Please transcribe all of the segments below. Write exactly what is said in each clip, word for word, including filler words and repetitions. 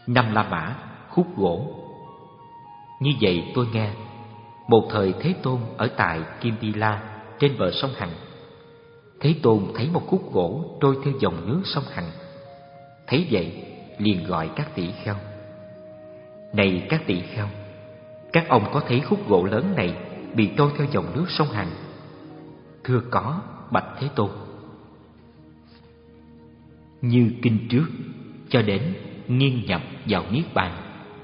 Năm La Mã khúc gỗ. Như vậy tôi nghe, một thời Thế Tôn ở tại Kimbila trên bờ sông Hằng. Thế Tôn thấy một khúc gỗ trôi theo dòng nước sông Hằng. Thấy vậy liền gọi các tỷ kheo: Này các tỷ kheo, các ông có thấy khúc gỗ lớn này bị trôi theo dòng nước sông Hằng? Thưa có, bạch Thế Tôn. Như kinh trước, cho đến nghiêng nhập vào niết bàn.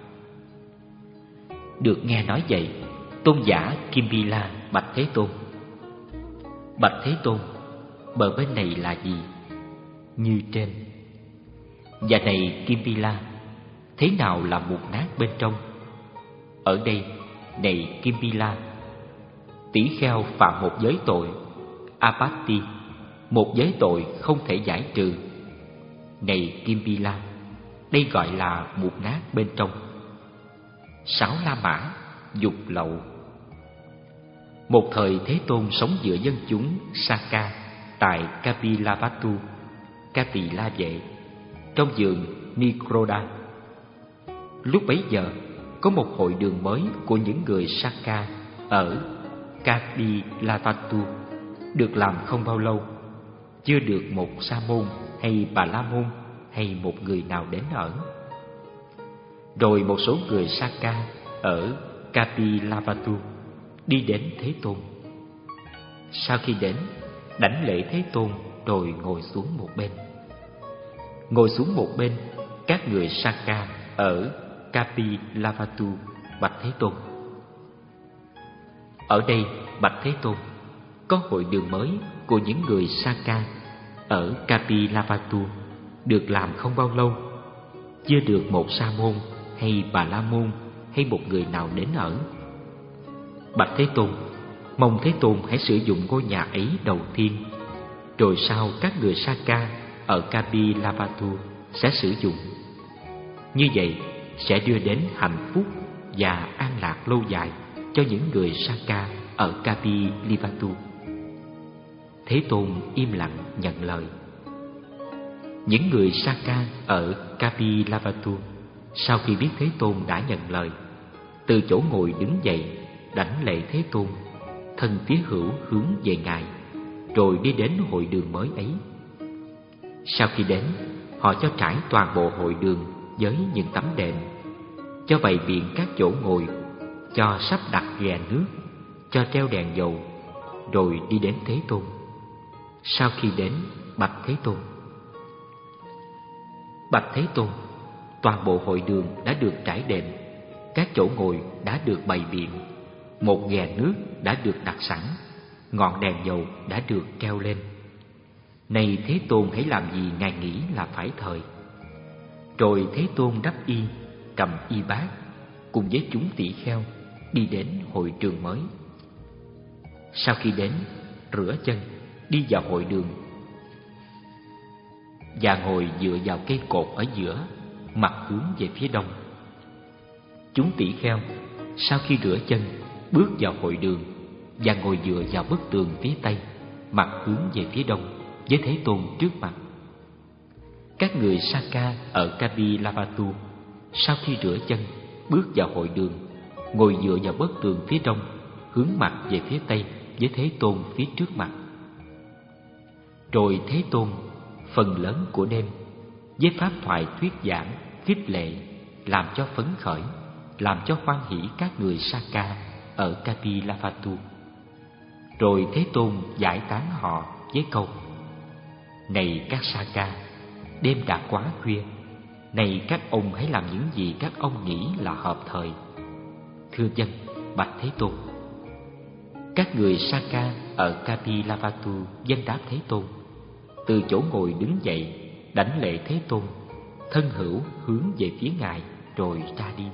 Được nghe nói vậy, tôn giả Kimbila bạch Thế Tôn: Bạch Thế Tôn, bờ bên này là gì? Như trên. Và này Kimbila, thế nào là mục nát bên trong? Ở đây, này Kimbila, tỷ kheo phạm một giới tội apatti, một giới tội không thể giải trừ. Này Kimbila, đây gọi là mục nát bên trong. Sáu La Mã dục lậu. Một thời Thế Tôn sống giữa dân chúng Saka tại Kapilavatthu, Cati La Vệ, trong vườn Nikroda. Lúc bấy giờ, có một hội đường mới của những người Saka ở Kapilavatthu được làm không bao lâu. Chưa được một sa môn hay bà la môn hay một người nào đến ở. Rồi một số người Saka ở Kapilavatthu đi đến Thế Tôn. Sau khi đến, đảnh lễ Thế Tôn rồi ngồi xuống một bên. Ngồi xuống một bên, các người Saka ở Kapilavatthu bạch Thế Tôn: Ở đây, bạch Thế Tôn, có hội đường mới của những người Saka ở Kapilavatthu được làm không bao lâu. Chưa được một sa môn hay bà la môn hay một người nào đến ở. Bạch Thế Tôn, mong Thế Tôn hãy sử dụng ngôi nhà ấy đầu tiên, rồi sau các người Saka ở Kapilavatthu sẽ sử dụng. Như vậy sẽ đưa đến hạnh phúc và an lạc lâu dài cho những người Saka ở Kapilavatthu. Thế Tôn im lặng nhận lời. Những người Saka ở Kapilavatthu sau khi biết Thế Tôn đã nhận lời, từ chỗ ngồi đứng dậy, đảnh lễ Thế Tôn, thân phía hữu hướng về Ngài, rồi đi đến hội đường mới ấy. Sau khi đến, họ cho trải toàn bộ hội đường với những tấm đệm, cho bày biện các chỗ ngồi, cho sắp đặt ghè nước, cho treo đèn dầu, rồi đi đến Thế Tôn. Sau khi đến, bạch Thế Tôn: Bạch Thế Tôn, toàn bộ hội đường đã được trải đệm, các chỗ ngồi đã được bày biện, một ghè nước đã được đặt sẵn, ngọn đèn dầu đã được treo lên. Này Thế Tôn, hãy làm gì Ngài nghĩ là phải thời. Rồi Thế Tôn đắp y, cầm y bát, cùng với chúng tỷ kheo đi đến hội trường mới. Sau khi đến, rửa chân, đi vào hội đường và ngồi dựa vào cây cột ở giữa, mặt hướng về phía đông. Chúng tỷ kheo sau khi rửa chân bước vào hội đường và ngồi dựa vào bức tường phía tây, mặt hướng về phía đông, với Thế Tôn trước mặt. Các người Saka ở Kapilavatthu sau khi rửa chân bước vào hội đường, ngồi dựa vào bức tường phía đông, hướng mặt về phía tây, với Thế Tôn phía trước mặt. Rồi Thế Tôn phần lớn của đêm với pháp thoại thuyết giảng khích lệ, làm cho phấn khởi, làm cho hoan hỷ các người Saka ở Kapilavatthu. Rồi Thế Tôn giải tán họ với câu: Này các Saka, đêm đã quá khuya, này các ông hãy làm những gì các ông nghĩ là hợp thời. Thưa dân, bạch Thế Tôn. Các người Saka ở Kapilavatthu vâng đáp Thế Tôn, từ chỗ ngồi đứng dậy, đảnh lễ Thế Tôn, thân hữu hướng về phía Ngài, rồi ra đi.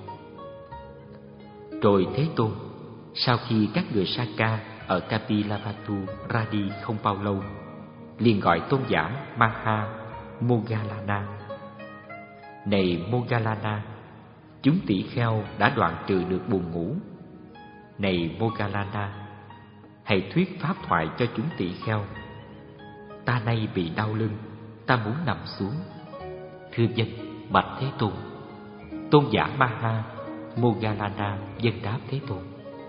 Rồi Thế Tôn, sau khi các người Saka ở Kapilavatthu ra đi không bao lâu, liền gọi tôn giả Maha Moggallana: Này Moggallana, chúng tỷ kheo đã đoạn trừ được buồn ngủ. Này Moggallana, hãy thuyết pháp thoại cho chúng tỷ kheo. Ta nay bị đau lưng, ta muốn nằm xuống. Thưa dân, bạch Thế Tôn. Tôn giả Maha Moggallana vâng đáp Thế Tôn.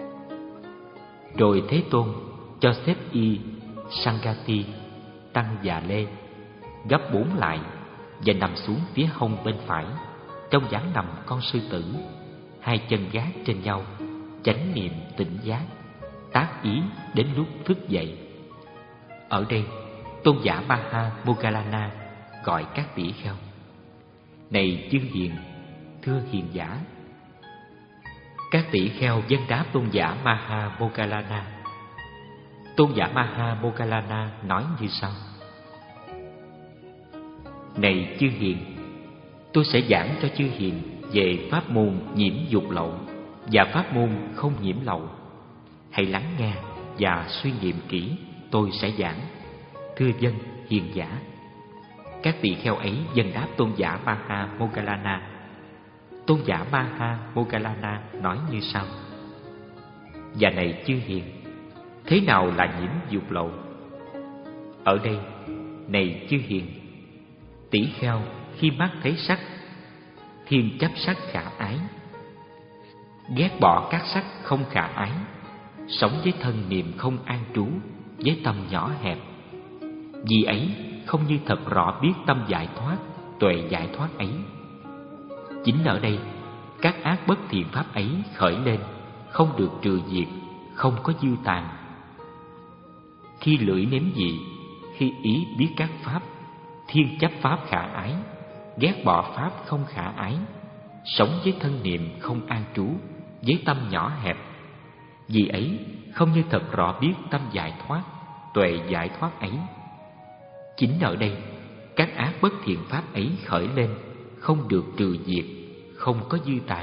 Rồi Thế Tôn cho xếp y Sangati tăng già lê gấp bốn lại và nằm xuống phía hông bên phải, trong dáng nằm con sư tử, hai chân gác trên nhau, chánh niệm tỉnh giác, tác ý đến lúc thức dậy. Ở đây Tôn giả Maha Moggallana gọi các tỷ kheo: Này chư hiền, thưa hiền giả. Các tỷ kheo vâng đáp Tôn giả Maha Moggallana. Tôn giả Maha Moggallana nói như sau: Này chư hiền, tôi sẽ giảng cho chư hiền về pháp môn nhiễm dục lậu và pháp môn không nhiễm lậu. Hãy lắng nghe và suy nghiệm kỹ, tôi sẽ giảng. Thưa vâng, hiền giả. Các tỳ kheo ấy vâng đáp Tôn giả Maha Moggallana. Tôn giả Maha Moggallana nói như sau: Và này chư hiền, thế nào là nhiễm dục lậu? Ở đây, này chư hiền, tỷ kheo khi mắt thấy sắc, thiên chấp sắc khả ái, ghét bỏ các sắc không khả ái, sống với thân niệm không an trú, với tâm nhỏ hẹp. Vì ấy không như thật rõ biết tâm giải thoát, tuệ giải thoát ấy. Chính ở đây, các ác bất thiện pháp ấy khởi lên, không được trừ diệt, không có dư tàn. Khi lưỡi nếm vị, khi ý biết các pháp, thiên chấp pháp khả ái, ghét bỏ pháp không khả ái, sống với thân niệm không an trú, với tâm nhỏ hẹp. Vì ấy không như thật rõ biết tâm giải thoát, tuệ giải thoát ấy. Chính ở đây, các ác bất thiện pháp ấy khởi lên, không được trừ diệt, không có dư tàn.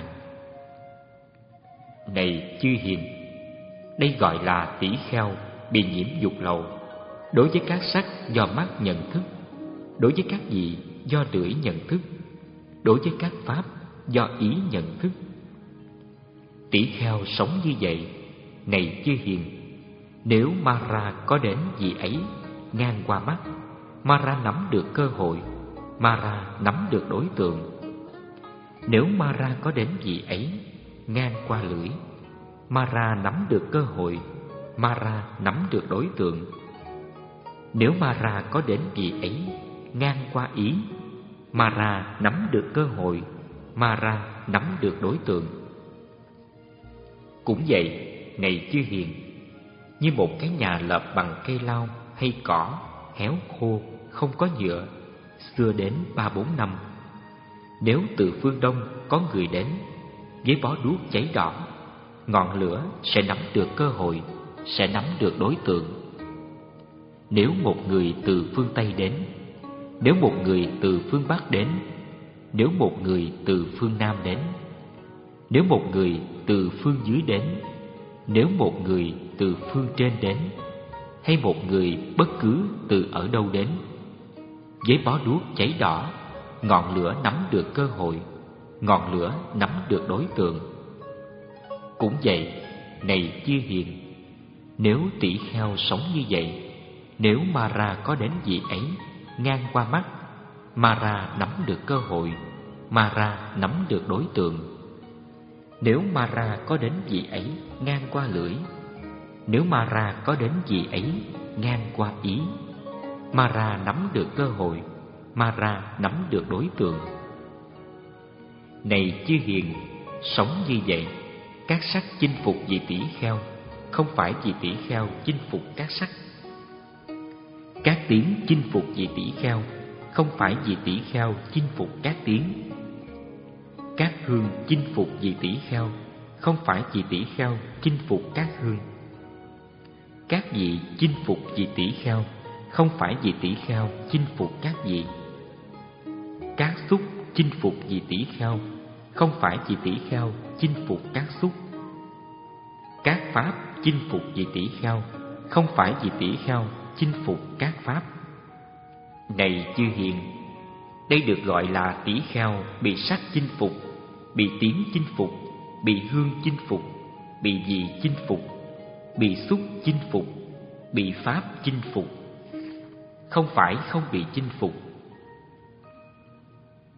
Này chư hiền, đây gọi là tỷ kheo bị nhiễm dục lậu, đối với các sắc do mắt nhận thức, đối với các vị do lưỡi nhận thức, đối với các pháp do ý nhận thức. Tỷ kheo sống như vậy. Này chư hiền, nếu Mara có đến vị ấy ngang qua mắt, Mara nắm được cơ hội, Mara nắm được đối tượng. Nếu Mara có đến vị ấy ngang qua lưỡi, Mara nắm được cơ hội, Mara nắm được đối tượng. Nếu Mara có đến vị ấy ngang qua ý, Mara nắm được cơ hội, Mara nắm được đối tượng. Cũng vậy, này chư hiền, như một cái nhà lợp bằng cây lau hay cỏ, héo khô, không có nhựa, xưa đến ba bốn năm. Nếu từ phương Đông có người đến với bó đuốc cháy đỏ, ngọn lửa sẽ nắm được cơ hội, sẽ nắm được đối tượng. Nếu một người từ phương Tây đến, nếu một người từ phương Bắc đến, nếu một người từ phương Nam đến, nếu một người từ phương dưới đến, nếu một người từ phương trên đến, hay một người bất cứ từ ở đâu đến, với bó đuốc cháy đỏ, ngọn lửa nắm được cơ hội, ngọn lửa nắm được đối tượng. Cũng vậy, này chư hiền, nếu tỷ kheo sống như vậy, nếu Mara có đến vị ấy ngang qua mắt, Mara nắm được cơ hội, Mara nắm được đối tượng. Nếu Mara có đến vị ấy ngang qua lưỡi, nếu Mara có đến vị ấy ngang qua ý, Mara nắm được cơ hội, Mara nắm được đối tượng. Này chư hiền, sống như vậy, các sắc chinh phục vị tỷ kheo, không phải vị tỷ kheo chinh phục các sắc. Các tiếng chinh phục vị tỷ kheo, không phải vị tỷ kheo chinh phục các tiếng. Các hương chinh phục vị tỷ kheo, không phải vị tỷ kheo chinh phục các hương. Các vị chinh phục vị tỷ kheo, không phải vị tỷ kheo chinh phục các vị. Các xúc chinh phục vị tỷ kheo, không phải vị tỷ kheo chinh phục các xúc. Các pháp chinh phục vị tỷ kheo, không phải vị tỷ kheo chinh phục các pháp. Này chư hiền, đây được gọi là tỷ kheo bị sắc chinh phục, bị tiếng chinh phục, bị hương chinh phục, bị vị chinh phục, bị xúc chinh phục, bị pháp chinh phục, không phải không bị chinh phục.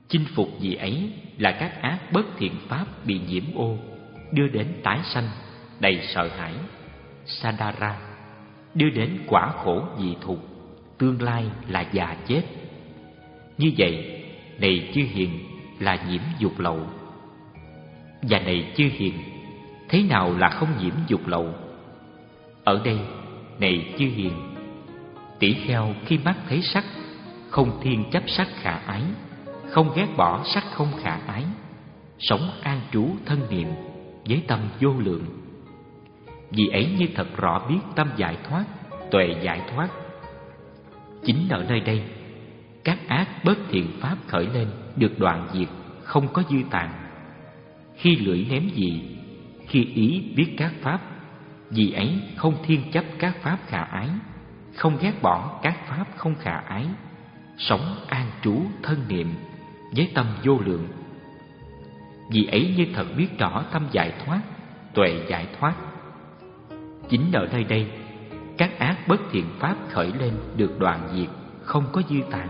Chinh phục vị ấy là các ác bất thiện pháp bị nhiễm ô, đưa đến tái sanh, đầy sợ hãi, Sadara, đưa đến quả khổ dị thục, tương lai là già chết. Như vậy, này chư hiền, là nhiễm dục lậu. Và này chư hiền, thế nào là không nhiễm dục lậu? Ở đây, này chư hiền, tỷ kheo khi mắt thấy sắc, không thiên chấp sắc khả ái, không ghét bỏ sắc không khả ái, sống an trú thân niệm với tâm vô lượng. Vì ấy như thật rõ biết tâm giải thoát, tuệ giải thoát. Chính ở nơi đây, các ác bất thiện pháp khởi lên được đoạn diệt, không có dư tàn. Khi lưỡi ném dị, khi ý biết các pháp, vì ấy không thiên chấp các pháp khả ái, không ghét bỏ các pháp không khả ái, sống an trú thân niệm với tâm vô lượng. Vì ấy như thật biết rõ tâm giải thoát, tuệ giải thoát. Chính ở nơi đây, các ác bất thiện pháp khởi lên được đoạn diệt, không có dư tàn.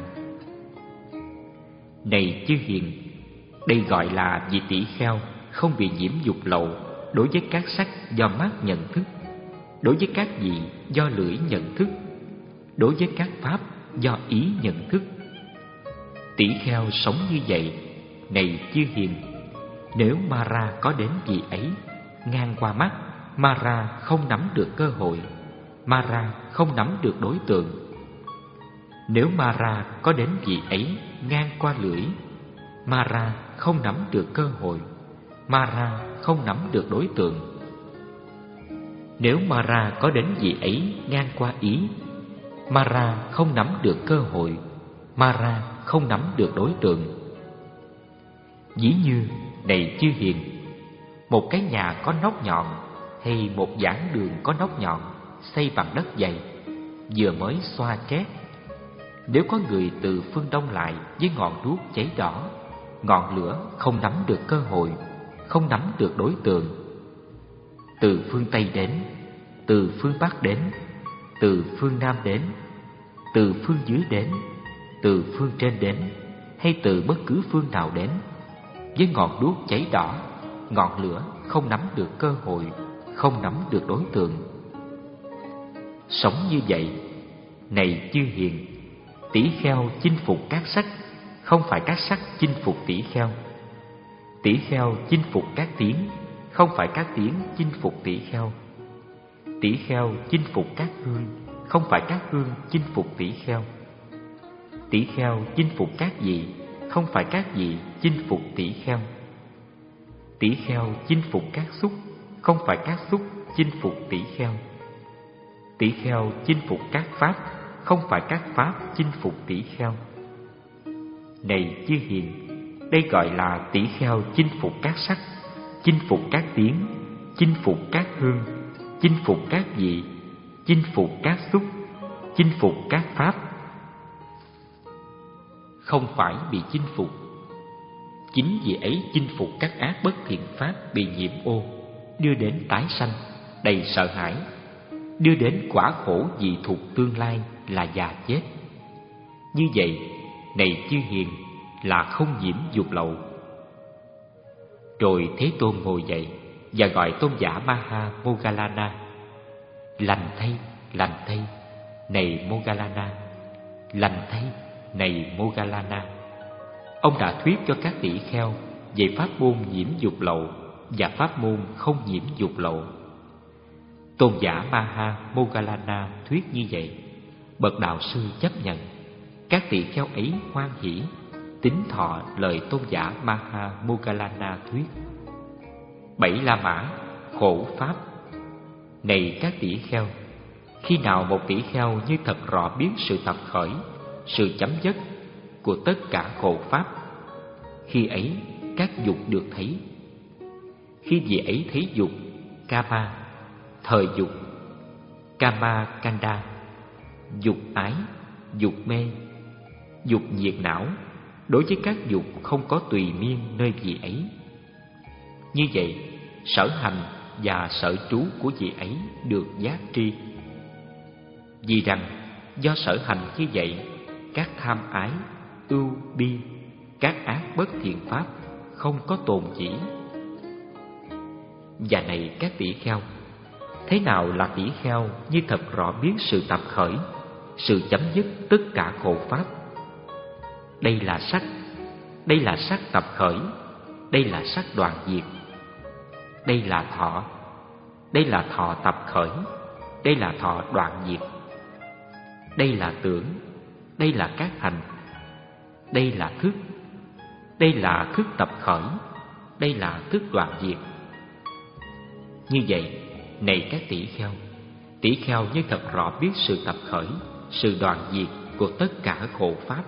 Này chư hiền, đây gọi là vị tỷ kheo không bị nhiễm dục lậu đối với các sắc do mắt nhận thức, đối với các vị do lưỡi nhận thức, đối với các pháp do ý nhận thức. Tỷ kheo sống như vậy, này chư hiền, nếu Mara có đến vị ấy, ngang qua mắt, Mara không nắm được cơ hội, Mara không nắm được đối tượng. Nếu Mara có đến vị ấy, ngang qua lưỡi, Mara không nắm được cơ hội, Mara không nắm được đối tượng. Nếu Mara có đến vị ấy, ngang qua ý, Mara không nắm được cơ hội, Mara không nắm được đối tượng. Ví như, này chư hiền, một cái nhà có nóc nhọn hay một giảng đường có nóc nhọn xây bằng đất dày, vừa mới xoa chét. Nếu có người từ phương đông lại với ngọn đuốc cháy đỏ, ngọn lửa không nắm được cơ hội, không nắm được đối tượng. Từ phương Tây đến, từ phương Bắc đến, từ phương Nam đến, từ phương dưới đến, từ phương trên đến, hay từ bất cứ phương nào đến, với ngọn đuốc cháy đỏ, ngọn lửa không nắm được cơ hội, không nắm được đối tượng. Sống như vậy, này chư hiền, tỷ kheo chinh phục các sắc, không phải các sắc chinh phục tỷ kheo. Tỷ kheo chinh phục các tiếng, không phải các tiếng chinh phục tỷ kheo. Tỷ kheo chinh phục các hương, không phải các hương chinh phục tỷ kheo. Tỷ kheo chinh phục các vị, không phải các vị chinh phục tỷ kheo. Tỷ kheo chinh phục các xúc, không phải các xúc chinh phục tỷ kheo. Tỷ kheo chinh phục các pháp, không phải các pháp chinh phục tỷ kheo. Này chư hiền, đây gọi là tỷ kheo chinh phục các sắc, chinh phục các tiếng, chinh phục các hương, chinh phục các vị, chinh phục các xúc, chinh phục các pháp. Không phải bị chinh phục. Chính vì ấy chinh phục các ác bất thiện pháp bị nhiễm ô, đưa đến tái sanh, đầy sợ hãi, đưa đến quả khổ dị thục tương lai là già chết. Như vậy, này chư hiền, là không nhiễm dục lậu. Rồi Thế Tôn ngồi dậy và gọi tôn giả Maha Moggallana. Lành thay, lành thay, này Moggallana, lành thay, này Moggallana. Ông đã thuyết cho các tỷ kheo về pháp môn nhiễm dục lậu và pháp môn không nhiễm dục lậu. Tôn giả Maha Moggallana thuyết như vậy, bậc đạo sư chấp nhận. Các tỷ kheo ấy hoan hỷ, tín thọ lời tôn giả Maha Moggallana thuyết. Bảy La Mã, khổ pháp. Này các tỷ kheo, khi nào một tỷ kheo như thật rõ biết sự tập khởi, sự chấm dứt của tất cả khổ pháp, khi ấy các dục được thấy. Khi vị ấy thấy dục, kama, thời dục, kama kanda, dục ái, dục mê, dục nhiệt não, đối với các dục không có tùy miên nơi vị ấy. Như vậy, sở hành và sở trú của vị ấy được giác tri. Vì rằng do sở hành như vậy, các tham ái, ưu bi, các ác bất thiện pháp không có tồn chỉ. Và này các tỷ kheo, thế nào là tỷ kheo như thật rõ biết sự tập khởi, sự chấm dứt tất cả khổ pháp? Đây là sắc, đây là sắc tập khởi, đây là sắc đoạn diệt. Đây là thọ, đây là thọ tập khởi, đây là thọ đoạn diệt. Đây là tưởng, đây là các hành. Đây là thức, đây là thức tập khởi, đây là thức đoạn diệt. Như vậy, này các tỷ kheo, tỷ kheo như thật rõ biết sự tập khởi, sự đoạn diệt của tất cả khổ pháp.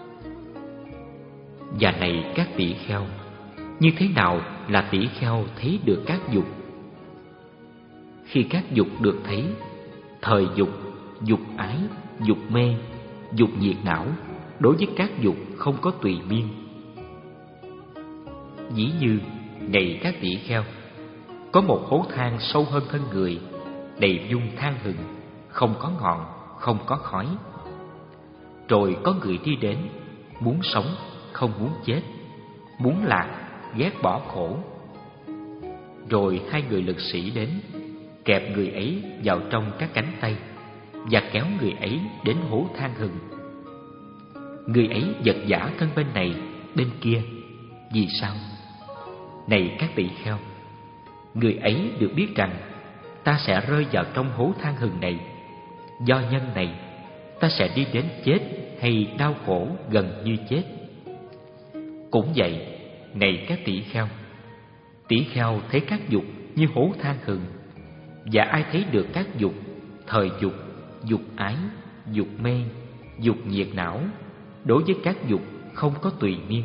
Và này các tỷ kheo, như thế nào là tỷ kheo thấy được các dục? Khi các dục được thấy, thời dục, dục ái, dục mê, dục nhiệt não, đối với các dục không có tùy biên. Ví như, này các tỷ kheo, có một hố than sâu hơn thân người, đầy dung than hừng, không có ngọn, không có khói. Rồi có người đi đến, muốn sống, không muốn chết, muốn lạc, ghét bỏ khổ. Rồi hai người lực sĩ đến, kẹp người ấy vào trong các cánh tay và kéo người ấy đến hố than hừng. Người ấy giật giã thân bên này, bên kia. Vì sao? Này các tỷ kheo, người ấy được biết rằng ta sẽ rơi vào trong hố than hừng này. Do nhân này, ta sẽ đi đến chết hay đau khổ gần như chết. Cũng vậy, này các tỷ kheo, tỷ kheo thấy các dục như hố than hừng. Và ai thấy được các dục, thời dục, dục ái, dục mê, dục nhiệt não, đối với các dục không có tùy miên.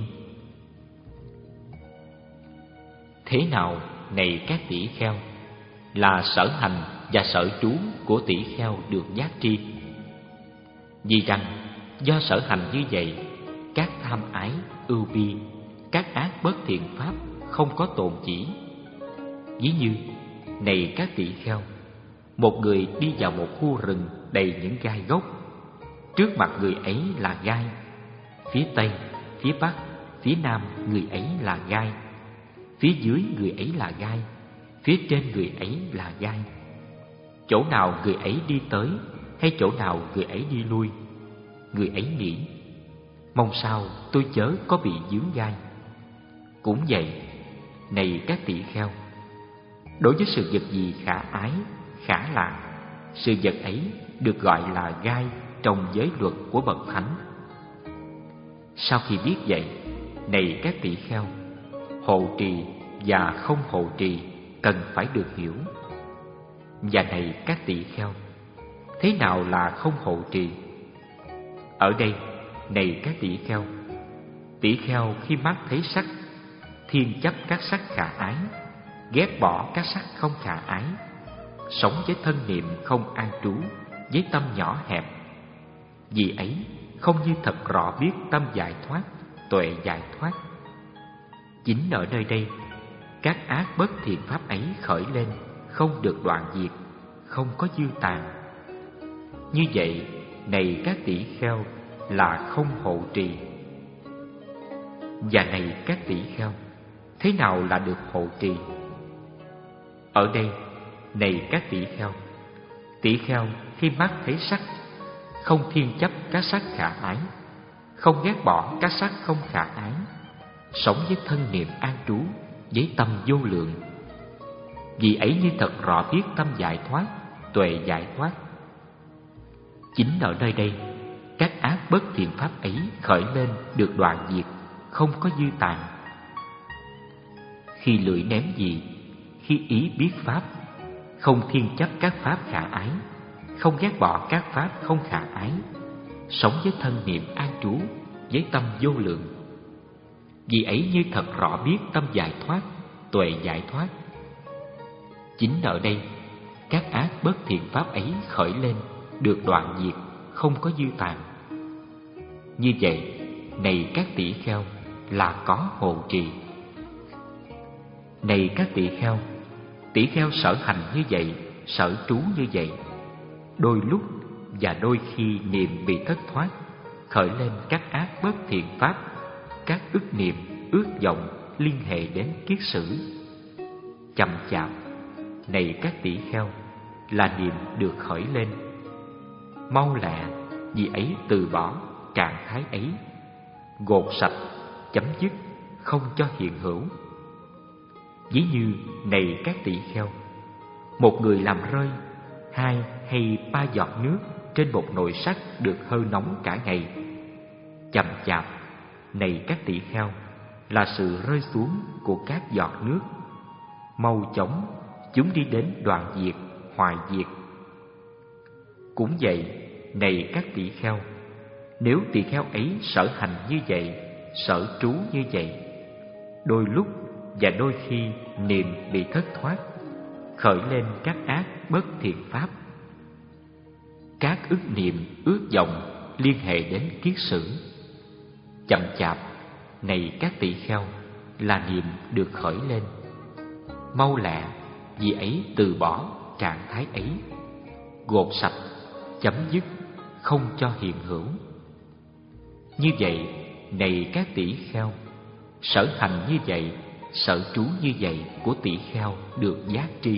Thế nào, này các tỷ kheo, là sở hành và sở trú của tỷ kheo được giác tri? Vì rằng do sở hành như vậy, các tham ái, ưu bi, các ác bất thiện pháp không có tồn chỉ. Ví như, này các tỷ kheo, một người đi vào một khu rừng đầy những gai gốc. Trước mặt người ấy là gai, phía tây, phía bắc, phía nam người ấy là gai, phía dưới người ấy là gai, phía trên người ấy là gai. Chỗ nào người ấy đi tới, hay chỗ nào người ấy đi lui, người ấy nghĩ, mong sao tôi chớ có bị dướng gai. Cũng vậy, này các tỷ kheo, đối với sự vật gì khả ái, khả lạc, sự vật ấy được gọi là gai trong giới luật của bậc thánh. Sau khi biết vậy, này các tỷ kheo, hộ trì và không hộ trì cần phải được hiểu. Và này các tỷ kheo, thế nào là không hộ trì? Ở đây, này các tỷ kheo, tỷ kheo khi mắt thấy sắc, thiên chấp các sắc khả ái, ghét bỏ các sắc không khả ái, sống với thân niệm không an trú, với tâm nhỏ hẹp. Vì ấy không như thật rõ biết tâm giải thoát, tuệ giải thoát. Chính ở nơi đây, các ác bất thiện pháp ấy khởi lên, không được đoạn diệt, không có dư tàn. Như vậy, này các tỷ kheo, là không hộ trì. Và này các tỷ kheo, thế nào là được hộ trì? Ở đây, này các tỷ kheo, tỷ kheo khi mắt thấy sắc, không thiên chấp các sắc khả ái, không ghét bỏ các sắc không khả ái, sống với thân niệm an trú, với tâm vô lượng. Vì ấy như thật rõ biết tâm giải thoát, tuệ giải thoát. Chính ở nơi đây, các ác bất thiện pháp ấy khởi lên được đoạn diệt, không có dư tàn. Khi lưỡi ném gì, khi ý biết pháp, không thiên chấp các pháp khả ái, không ghét bỏ các pháp không khả ái, sống với thân niệm an trú, với tâm vô lượng. Vì ấy như thật rõ biết tâm giải thoát, tuệ giải thoát. Chính ở đây, các ác bất thiện pháp ấy khởi lên được đoạn diệt, không có dư tàn. Như vậy, này các tỷ kheo, là có hộ trì. Này các tỷ kheo, tỷ kheo sở hành như vậy, sở trú như vậy, đôi lúc và đôi khi niệm bị thất thoát, khởi lên các ác bất thiện pháp, các ức niệm, ước vọng liên hệ đến kiết sử. Chậm chạp, này các tỷ kheo, là niệm được khởi lên. Mau lẹ, vì ấy từ bỏ trạng thái ấy. Gột sạch, chấm dứt, không cho hiện hữu. Ví như, này các tỷ kheo, một người làm rơi hai hay ba giọt nước trên một nồi sắt được hơi nóng cả ngày. Chậm chạp, này các tỷ kheo, là sự rơi xuống của các giọt nước. Mau chóng, chúng đi đến đoạn diệt, hoại diệt. Cũng vậy, này các tỷ kheo, nếu tỷ kheo ấy sở hành như vậy, sở trú như vậy, đôi lúc và đôi khi niệm bị thất thoát, khởi lên các ác bất thiện pháp. Các ức niệm, ước vọng liên hệ đến kiết sử. Chậm chạp, này các tỷ kheo, là niệm được khởi lên. Mau lẹ, vì ấy từ bỏ trạng thái ấy. Gột sạch, chấm dứt, không cho hiện hữu. Như vậy, này các tỷ kheo, sở hành như vậy, sở trú như vậy của tỷ kheo được giác tri.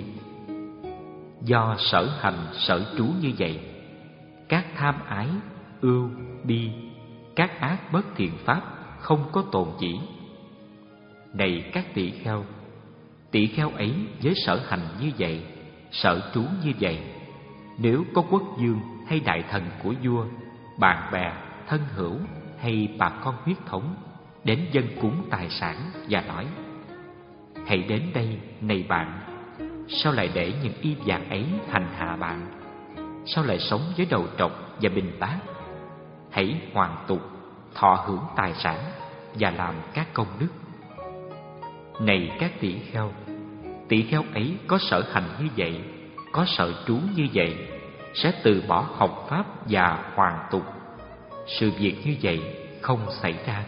Do sở hành, sở trú như vậy, các tham ái, ưu, bi, các ác bất thiện pháp không có tồn chỉ. Này các tỷ kheo, tỷ kheo ấy với sở hành như vậy, sở trú như vậy, nếu có quốc vương hay đại thần của vua, bạn bè, thân hữu hay bà con huyết thống đến dâng cúng tài sản và nói: hãy đến đây, này bạn, sao lại để những y vàng ấy hành hạ bạn? Sao lại sống với đầu trọc và bình bát? Hãy hoàn tục, thọ hưởng tài sản và làm các công đức. Này các tỷ kheo, tỷ kheo ấy có sở hành như vậy, có sở trú như vậy, sẽ từ bỏ học pháp và hoàn tục. Sự việc như vậy không xảy ra.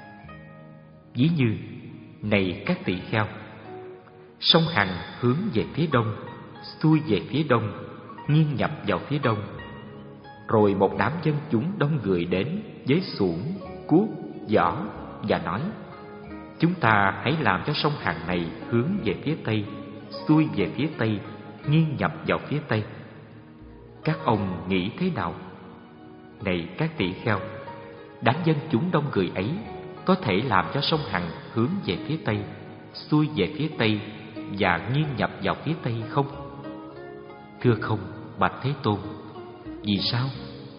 Ví như, này các tỷ kheo, sông Hằng hướng về phía đông, xuôi về phía đông, nghiêng nhập vào phía đông. Rồi một đám dân chúng đông người đến với xuồng, cuốc, giỏ và nói: chúng ta hãy làm cho sông Hằng này hướng về phía tây, xuôi về phía tây, nghiêng nhập vào phía tây. Các ông nghĩ thế nào? Này các tỷ kheo, đám dân chúng đông người ấy có thể làm cho sông Hằng hướng về phía tây, xuôi về phía tây và nghiêng nhập vào phía tây không? Thưa không, bạch Thế Tôn. Vì sao?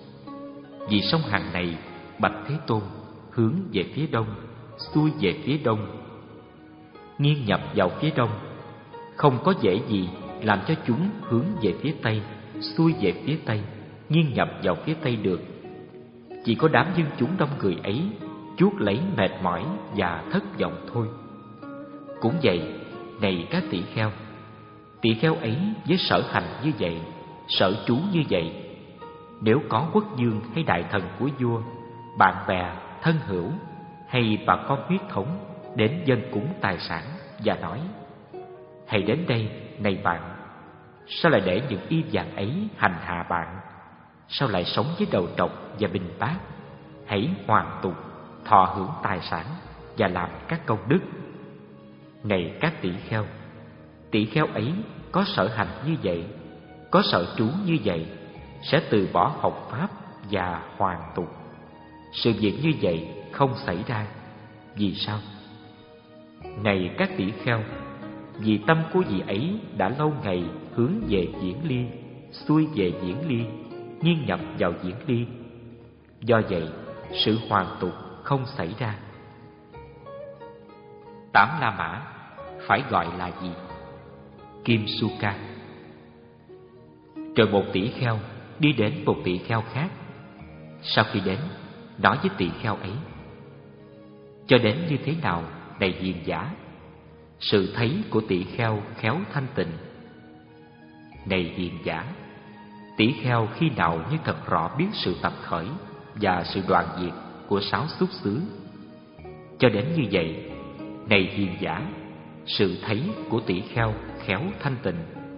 Vì sông Hằng này, bạch Thế Tôn, hướng về phía đông, xuôi về phía đông, nghiêng nhập vào phía đông. Không có dễ gì làm cho chúng hướng về phía tây, xuôi về phía tây, nghiêng nhập vào phía tây được. Chỉ có đám dân chúng đông người ấy chuốc lấy mệt mỏi và thất vọng thôi. Cũng vậy, này các tỷ kheo, tỷ kheo ấy với sở hành như vậy, sở trú như vậy, nếu có quốc vương hay đại thần của vua, bạn bè, thân hữu hay bà con huyết thống đến dâng cúng tài sản và nói: hãy đến đây, này bạn, sao lại để những y vàng ấy hành hạ bạn? Sao lại sống với đầu trọc và bình bát? Hãy hoàn tục, thọ hưởng tài sản và làm các công đức. Này các tỷ kheo, tỷ kheo ấy có sở hành như vậy, có sở trú như vậy, sẽ từ bỏ học pháp và hoàn tục. Sự việc như vậy không xảy ra. Vì sao? Này các tỷ kheo, vì tâm của vị ấy đã lâu ngày hướng về diễn ly, xuôi về diễn ly, nghiêng nhập vào diễn ly. Do vậy, sự hoàn tục không xảy ra. Tám La Mã phải gọi là gì? Kim Suka. Rồi một tỷ kheo đi đến một tỷ kheo khác. Sau khi đến, nói với tỷ kheo ấy: cho đến như thế nào, này hiền giả? Sự thấy của tỷ kheo khéo thanh tịnh. Này hiền giả, tỷ kheo khi nào như thật rõ biết sự tập khởi và sự đoạn diệt của sáu xúc xứ? Cho đến như vậy, này hiền giả, sự thấy của tỷ kheo khéo thanh tịnh.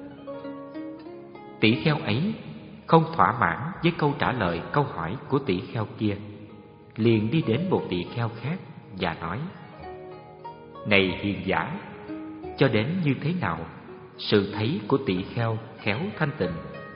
Tỷ kheo ấy không thỏa mãn với câu trả lời câu hỏi của tỷ kheo kia, liền đi đến một tỷ kheo khác và nói: Này hiền giả, cho đến như thế nào sự thấy của tỳ kheo khéo thanh tịnh?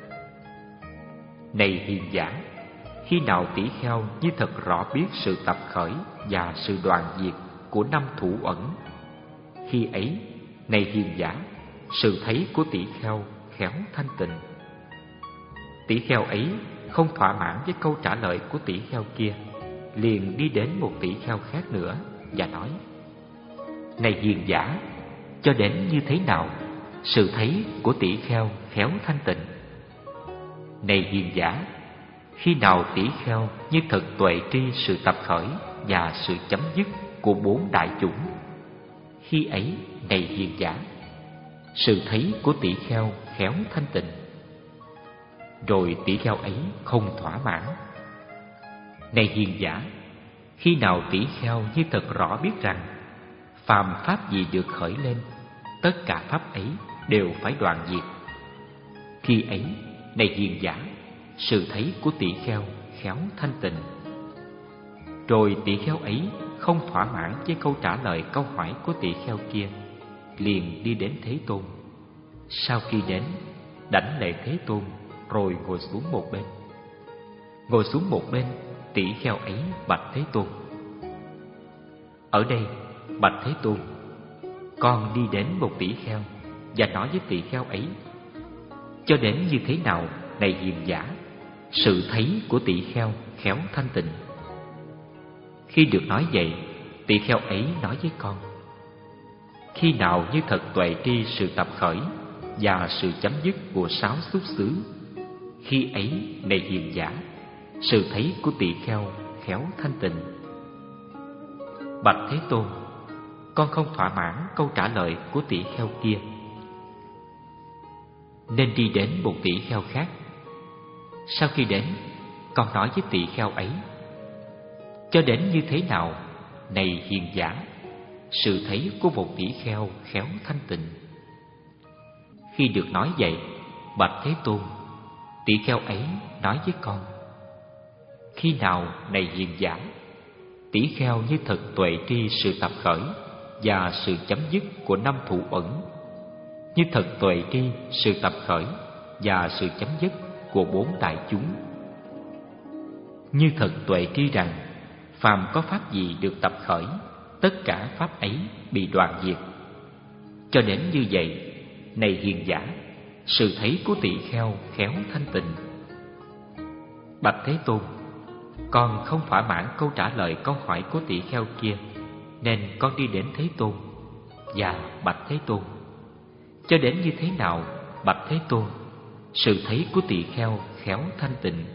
Này hiền giả, khi nào tỳ kheo như thật rõ biết sự tập khởi và sự đoạn diệt của năm thủ ẩn, khi ấy, này hiền giả, sự thấy của tỳ kheo khéo thanh tịnh. Tỳ kheo ấy không thỏa mãn với câu trả lời của tỳ kheo kia, liền đi đến một tỳ kheo khác nữa và nói: Này hiền giả, cho đến như thế nào sự thấy của tỳ kheo khéo thanh tịnh? Này hiền giả, khi nào tỳ kheo như thật tuệ tri sự tập khởi và sự chấm dứt của bốn đại chủng, khi ấy, này hiền giả, sự thấy của tỳ kheo khéo thanh tịnh. Rồi tỳ kheo ấy không thỏa mãn. Này hiền giả, khi nào tỳ kheo như thật rõ biết rằng phàm pháp gì được khởi lên, tất cả pháp ấy đều phải đoạn diệt, khi ấy, này hiền giả, sự thấy của tỳ kheo khéo thanh tịnh. Rồi tỳ kheo ấy không thỏa mãn với câu trả lời câu hỏi của tỳ kheo kia, liền đi đến Thế Tôn. Sau khi đến, đảnh lễ Thế Tôn rồi ngồi xuống một bên. Ngồi xuống một bên, tỳ kheo ấy bạch Thế Tôn: Ở đây, bạch Thế Tôn, con đi đến một tỳ kheo và nói với tỳ kheo ấy: Cho đến như thế nào, này hiền giả, sự thấy của tỳ kheo khéo thanh tịnh? Khi được nói vậy, tỳ kheo ấy nói với con: Khi nào như thật tuệ tri sự tập khởi và sự chấm dứt của sáu xúc xứ, khi ấy, này hiền giả, sự thấy của tỳ kheo khéo thanh tịnh. Bạch Thế Tôn, con không thỏa mãn câu trả lời của tỳ kheo kia, nên đi đến một tỳ kheo khác. Sau khi đến, con nói với tỳ kheo ấy: Cho đến như thế nào, này hiền giả, sự thấy của một tỳ kheo khéo thanh tịnh? Khi được nói vậy, bạch Thế Tôn, tỳ kheo ấy nói với con: Khi nào, này hiền giả, tỳ kheo như thật tuệ tri sự tập khởi và sự chấm dứt của năm thủ ẩn, như thật tuệ tri sự tập khởi và sự chấm dứt của bốn đại chúng, như thật tuệ tri rằng phàm có pháp gì được tập khởi, tất cả pháp ấy bị đoạn diệt. Cho đến như vậy, này hiền giả, sự thấy của tỳ kheo khéo thanh tịnh. Bạch Thế Tôn, con không thỏa mãn câu trả lời câu hỏi của tỳ kheo kia, nên con đi đến Thế Tôn và bạch Thế Tôn: Cho đến như thế nào, bạch Thế Tôn, sự thấy của tỳ kheo khéo thanh tịnh?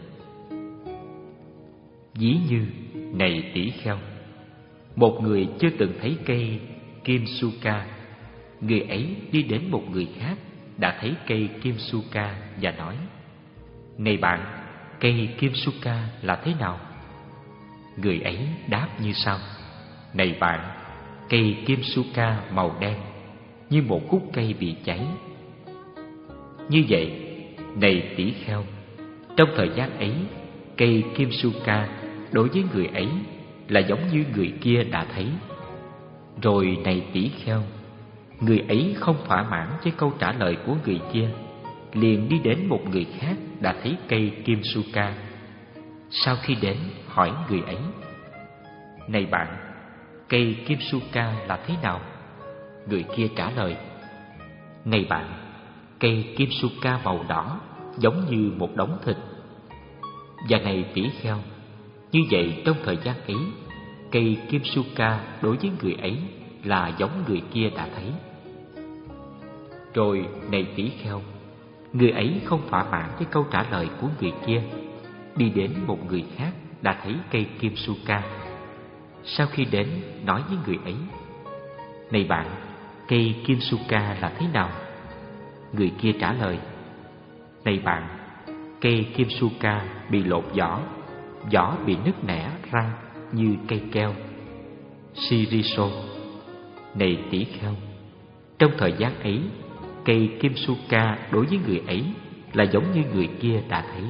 Ví như, này tỳ kheo, một người chưa từng thấy cây kim suka, người ấy đi đến một người khác đã thấy cây kim suka và nói: Này bạn, cây kim suka là thế nào? Người ấy đáp như sau: Này bạn, cây kim suka màu đen, như một khúc cây bị cháy. Như vậy, này tỳ kheo, trong thời gian ấy, cây kim suka đối với người ấy là giống như người kia đã thấy. Rồi này tỳ kheo, người ấy không thỏa mãn với câu trả lời của người kia, liền đi đến một người khác đã thấy cây kim suka. Sau khi đến, hỏi người ấy: Này bạn, cây kim suka là thế nào? Người kia trả lời: Này bạn, cây kim suka màu đỏ, giống như một đống thịt. Và này tỳ kheo, như vậy trong thời gian ấy, cây kim suka đối với người ấy là giống người kia đã thấy. Rồi này tỳ kheo, người ấy không thỏa mãn với câu trả lời của người kia, đi đến một người khác đã thấy cây kim suka. Sau khi đến, nói với người ấy: Này bạn, cây kim suka là thế nào? Người kia trả lời: Này bạn, cây kim suka bị lột vỏ, vỏ bị nứt nẻ ra như cây keo. Shiriso, này tỳ kheo, trong thời gian ấy, cây kim suka đối với người ấy là giống như người kia đã thấy.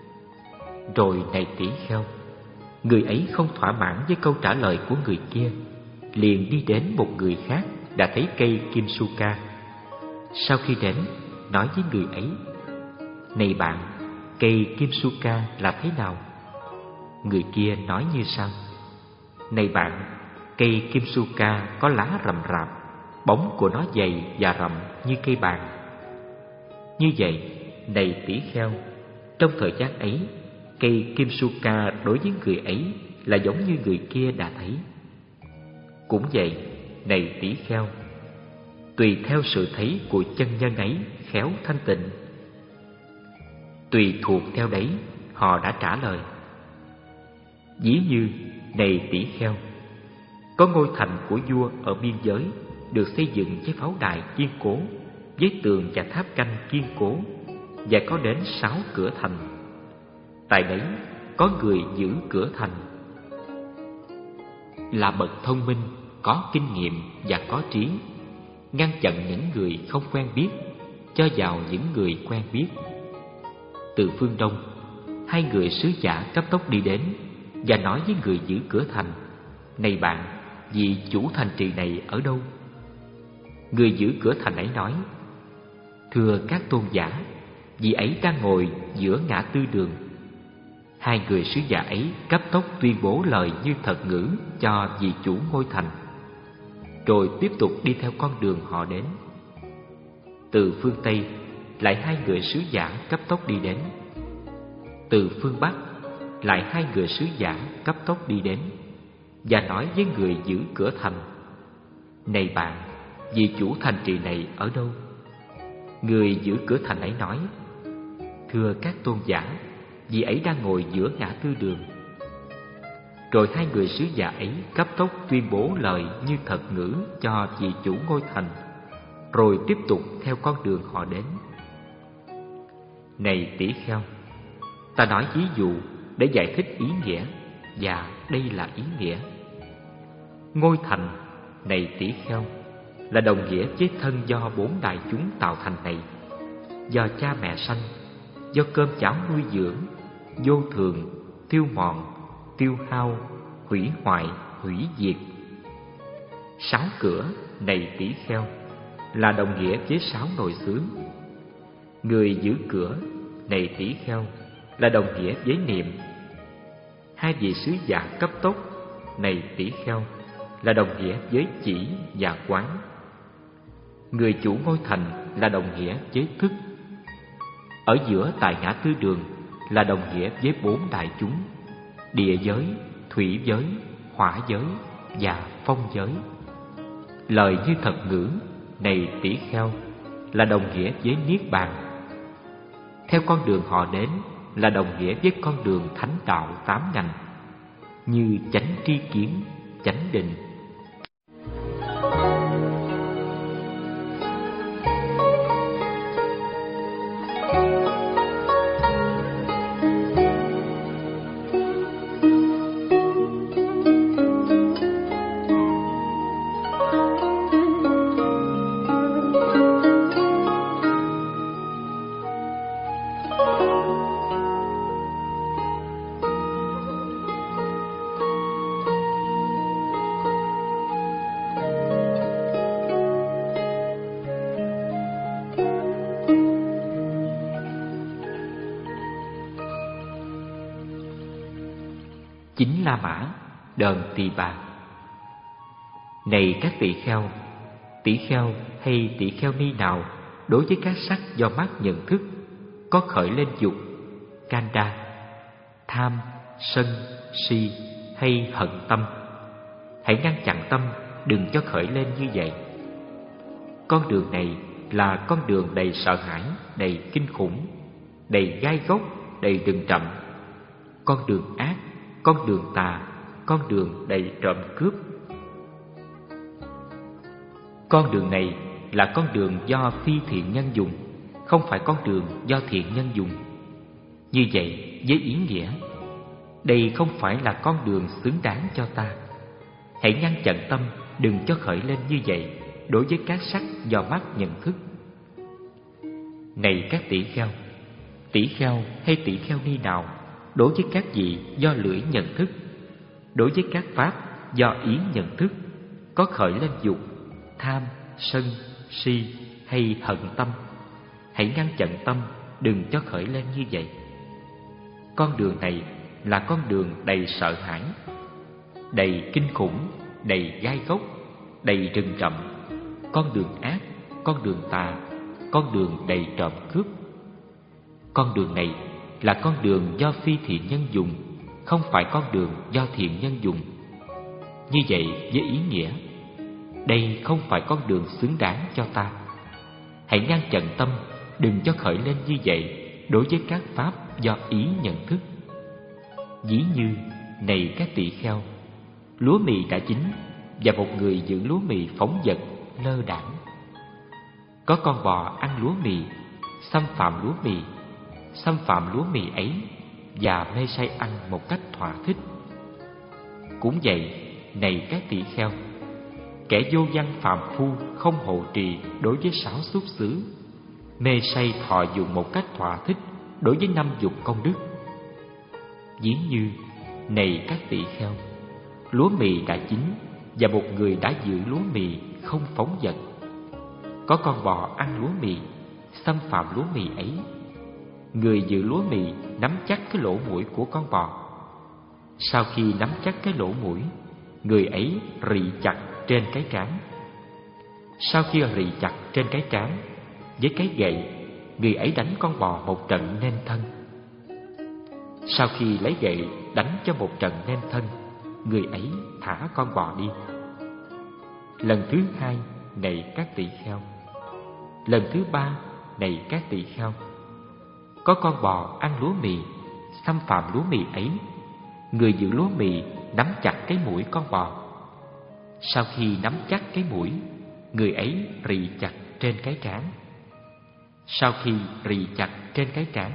Rồi này tỳ kheo, người ấy không thỏa mãn với câu trả lời của người kia, liền đi đến một người khác đã thấy cây kim su ca. Sau khi đến, nói với người ấy: "Này bạn, cây kim su ca là thế nào?" Người kia nói như sau: "Này bạn, cây kim su ca có lá rậm rạp, bóng của nó dày và rậm như cây bàng." Như vậy, này tỷ kheo, trong thời gian ấy, cây kim su ca đối với người ấy là giống như người kia đã thấy. Cũng vậy, này tỷ kheo, tùy theo sự thấy của chân nhân ấy khéo thanh tịnh. Tùy thuộc theo đấy, họ đã trả lời: "Ví như, này tỷ kheo, có ngôi thành của vua ở biên giới được xây dựng với pháo đài kiên cố, với tường và tháp canh kiên cố, và có đến sáu cửa thành. Tại đấy có người giữ cửa thành, là bậc thông minh, có kinh nghiệm và có trí, ngăn chặn những người không quen biết, cho vào những người quen biết." Từ phương đông, hai người sứ giả cấp tốc đi đến và nói với người giữ cửa thành: "Này bạn, vị chủ thành trì này ở đâu?" Người giữ cửa thành ấy nói: "Thưa các tôn giả, vị ấy đang ngồi giữa ngã tư đường." Hai người sứ giả ấy cấp tốc tuyên bố lời như thật ngữ cho vị chủ ngôi thành, rồi tiếp tục đi theo con đường họ đến. Từ phương Tây, lại hai người sứ giả cấp tốc đi đến. Từ phương Bắc, lại hai người sứ giả cấp tốc đi đến và nói với người giữ cửa thành: "Này bạn, vị chủ thành trì này ở đâu?" Người giữ cửa thành ấy nói: "Thưa các tôn giả, vị ấy đang ngồi giữa ngã tư đường." Rồi hai người sứ giả ấy cấp tốc tuyên bố lời như thật ngữ cho vị chủ ngôi thành, rồi tiếp tục theo con đường họ đến. Này tỷ kheo, ta nói ví dụ để giải thích ý nghĩa, và đây là ý nghĩa. Ngôi thành, này tỷ kheo, là đồng nghĩa với thân do bốn đại chúng tạo thành này, do cha mẹ sanh, do cơm cháo nuôi dưỡng, vô thường, tiêu mòn, tiêu hao, hủy hoại, hủy diệt. Sáu cửa, này tỷ kheo, là đồng nghĩa với sáu nồi xứ. Người giữ cửa, này tỷ kheo, là đồng nghĩa với niệm. Hai vị sứ giả cấp tốc, này tỷ kheo, là đồng nghĩa với chỉ và quán. Người chủ ngôi thành là đồng nghĩa với thức. Ở giữa tại ngã tư đường là đồng nghĩa với bốn đại chúng: địa giới, thủy giới, hỏa giới và phong giới. Lời như thật ngữ, này tỷ kheo, là đồng nghĩa với niết bàn. Theo con đường họ đến là đồng nghĩa với con đường thánh đạo tám ngành, như chánh tri kiến, chánh định. Chính La Mã, Đờn Tỳ Bà. Này các tỳ kheo, tỳ kheo hay tỳ kheo ni nào đối với các sắc do mắt nhận thức có khởi lên dục, kanda, tham, sân, si hay hận tâm, hãy ngăn chặn tâm đừng cho khởi lên như vậy. Con đường này là con đường đầy sợ hãi, đầy kinh khủng, đầy gai góc, đầy rừng rậm, con đường ác, con đường tà, con đường đầy trộm cướp. Con đường này là con đường do phi thiện nhân dùng, không phải con đường do thiện nhân dùng. Như vậy với ý nghĩa, đây không phải là con đường xứng đáng cho ta. Hãy ngăn chặn tâm đừng cho khởi lên như vậy đối với các sắc do mắt nhận thức. Này các tỷ kheo, tỷ kheo hay tỷ kheo ni nào đối với các vị do lưỡi nhận thức, đối với các pháp do ý nhận thức, có khởi lên dục, tham, sân, si hay hận tâm, hãy ngăn chặn tâm đừng cho khởi lên như vậy. Con đường này là con đường đầy sợ hãi, đầy kinh khủng, đầy gai góc, đầy rừng rậm, con đường ác, con đường tà, con đường đầy trộm cướp. Con đường này là con đường do phi thiện nhân dùng, không phải con đường do thiện nhân dùng. Như vậy với ý nghĩa, đây không phải con đường xứng đáng cho ta. Hãy ngăn chặn tâm đừng cho khởi lên như vậy đối với các pháp do ý nhận thức. Ví như, này các tỳ kheo, lúa mì đã chín và một người giữ lúa mì phóng dật, lơ đãng. Có con bò ăn lúa mì, xâm phạm lúa mì, xâm phạm lúa mì ấy và mê say ăn một cách thỏa thích. Cũng vậy, này các tỳ kheo, kẻ vô văn phàm phu không hộ trì đối với sáu xúc xứ, mê say thọ dụng một cách thỏa thích đối với năm dục công đức. Ví như, này các tỳ kheo, lúa mì đã chín và một người đã giữ lúa mì không phóng dật. Có con bò ăn lúa mì, xâm phạm lúa mì ấy. Người giữ lúa mì nắm chắc cái lỗ mũi của con bò. Sau khi nắm chắc cái lỗ mũi, người ấy rì chặt trên cái trán. Sau khi rì chặt trên cái trán, với cái gậy, người ấy đánh con bò một trận nên thân. Sau khi lấy gậy đánh cho một trận nên thân, người ấy thả con bò đi. Lần thứ hai, này các tỳ kheo. Lần thứ ba, này các tỳ kheo. Có con bò ăn lúa mì, xâm phạm lúa mì ấy. Người giữ lúa mì nắm chặt cái mũi con bò. Sau khi nắm chắc cái mũi, người ấy rì chặt trên cái trán. Sau khi rì chặt trên cái trán,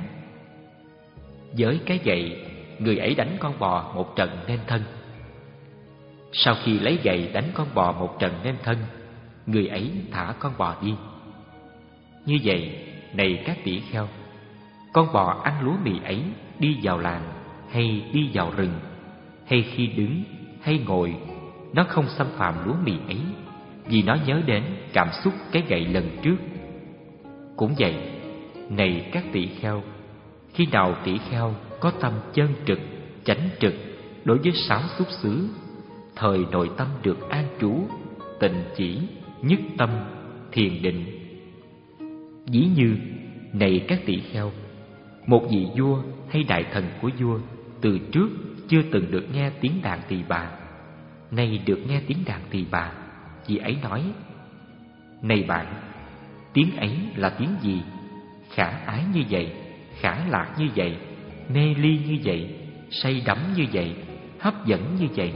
với cái gậy, người ấy đánh con bò một trận nên thân. Sau khi lấy gậy đánh con bò một trận nên thân, người ấy thả con bò đi. Như vậy, này các tỷ kheo, con bò ăn lúa mì ấy đi vào làng hay đi vào rừng, hay khi đứng hay ngồi, nó không xâm phạm lúa mì ấy, vì nó nhớ đến cảm xúc cái gậy lần trước. Cũng vậy, này các tỷ kheo, khi nào tỷ kheo có tâm chân trực, chánh trực đối với sáu xúc xứ, thời nội tâm được an trú, tịnh chỉ, nhất tâm, thiền định. Ví như, này các tỷ kheo, một vị vua hay đại thần của vua từ trước chưa từng được nghe tiếng đàn tỳ bà, nay được nghe tiếng đàn tỳ bà, vị ấy nói: này bạn, tiếng ấy là tiếng gì? Khả ái như vậy, khả lạc như vậy, mê ly như vậy, say đắm như vậy, hấp dẫn như vậy.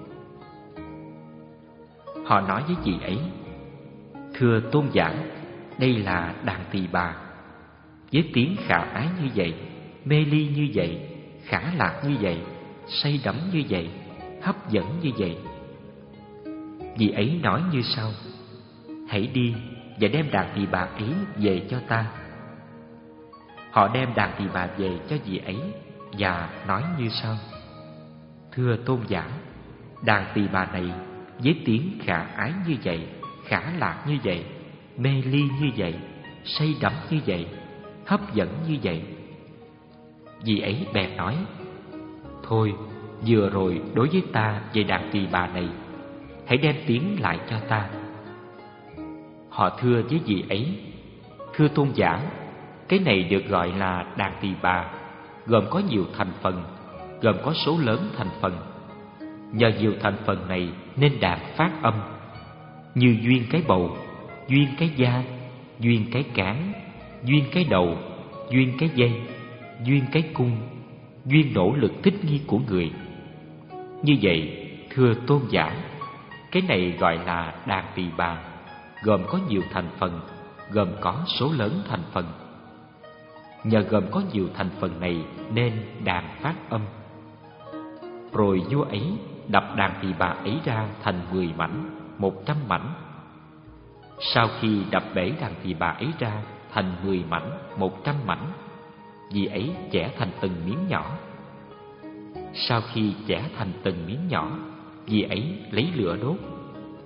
Họ nói với vị ấy: thưa tôn giả, đây là đàn tỳ bà, với tiếng khả ái như vậy, mê ly như vậy, khả lạc như vậy, say đắm như vậy, hấp dẫn như vậy. Vị ấy nói như sau: hãy đi và đem đàn tỳ bà ấy về cho ta. Họ đem đàn tỳ bà về cho vị ấy và nói như sau: thưa tôn giả, đàn tỳ bà này với tiếng khả ái như vậy, khả lạc như vậy, mê ly như vậy, say đắm như vậy, hấp dẫn như vậy. Vị ấy bèn nói: thôi, vừa rồi đối với ta về đàn tỳ bà này, hãy đem tiếng lại cho ta. Họ thưa với vị ấy: thưa tôn giả, cái này được gọi là đàn tỳ bà, gồm có nhiều thành phần, gồm có số lớn thành phần. Nhờ nhiều thành phần này nên đàn phát âm, như duyên cái bầu, duyên cái da, duyên cái cán, duyên cái đầu, duyên cái dây, duyên cái cung, duyên nỗ lực thích nghi của người. Như vậy, thưa tôn giả, cái này gọi là đàn tỳ bà, gồm có nhiều thành phần, gồm có số lớn thành phần. Nhờ gồm có nhiều thành phần này nên đàn phát âm. Rồi vua ấy đập đàn tỳ bà ấy ra thành mười mảnh, một trăm mảnh. Sau khi đập bể đàn tỳ bà ấy ra thành mười mảnh, một trăm mảnh, vị ấy chẻ thành từng miếng nhỏ. Sau khi chẻ thành từng miếng nhỏ, vị ấy lấy lửa đốt.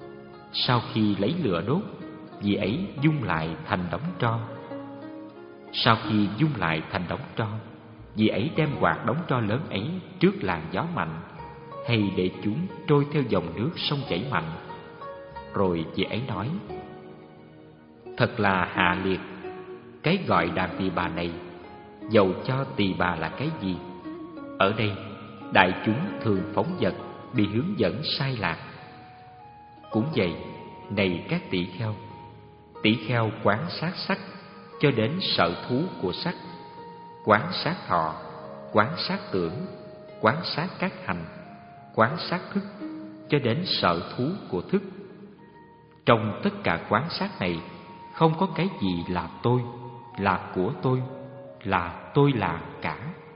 Sau khi lấy lửa đốt, vị ấy dung lại thành đống tro. Sau khi dung lại thành đống tro, vị ấy đem quạt đống tro lớn ấy trước làn gió mạnh, hay để chúng trôi theo dòng nước sông chảy mạnh. Rồi vị ấy nói: thật là hạ liệt, cái gọi đàn tỳ bà này, dầu cho tỳ bà là cái gì, ở đây đại chúng thường phóng dật, bị hướng dẫn sai lạc. Cũng vậy, này các tỷ kheo, tỷ kheo quán sát sắc cho đến sở thú của sắc, quán sát thọ, quán sát tưởng, quán sát các hành, quán sát thức cho đến sở thú của thức. Trong tất cả quán sát này, không có cái gì là tôi, là của tôi, là tôi là cả.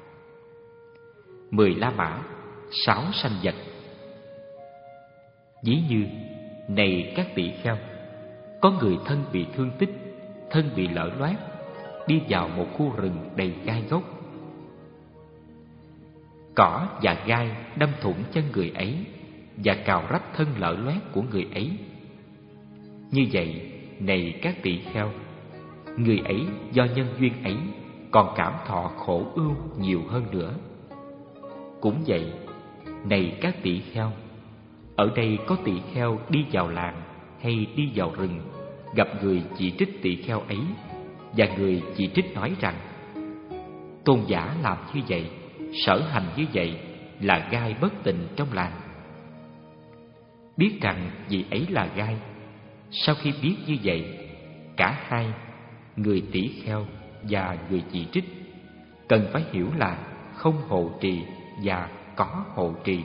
Mười la mã, sáu sanh vật. Ví như, này các tỷ kheo, có người thân bị thương tích, thân bị lở loét, đi vào một khu rừng đầy gai gốc. Cỏ và gai đâm thủng chân người ấy và cào rách thân lở loét của người ấy. Như vậy, này các tỷ kheo, người ấy do nhân duyên ấy còn cảm thọ khổ ưu nhiều hơn nữa. Cũng vậy, này các tỷ kheo, ở đây có tỷ kheo đi vào làng hay đi vào rừng, gặp người chỉ trích tỷ kheo ấy, và người chỉ trích nói rằng: tôn giả làm như vậy, sở hành như vậy là gai bất tịnh trong làng. Biết rằng vị ấy là gai, sau khi biết như vậy, cả hai, người tỷ kheo và người chỉ trích, cần phải hiểu là không hộ trì và có hộ trì.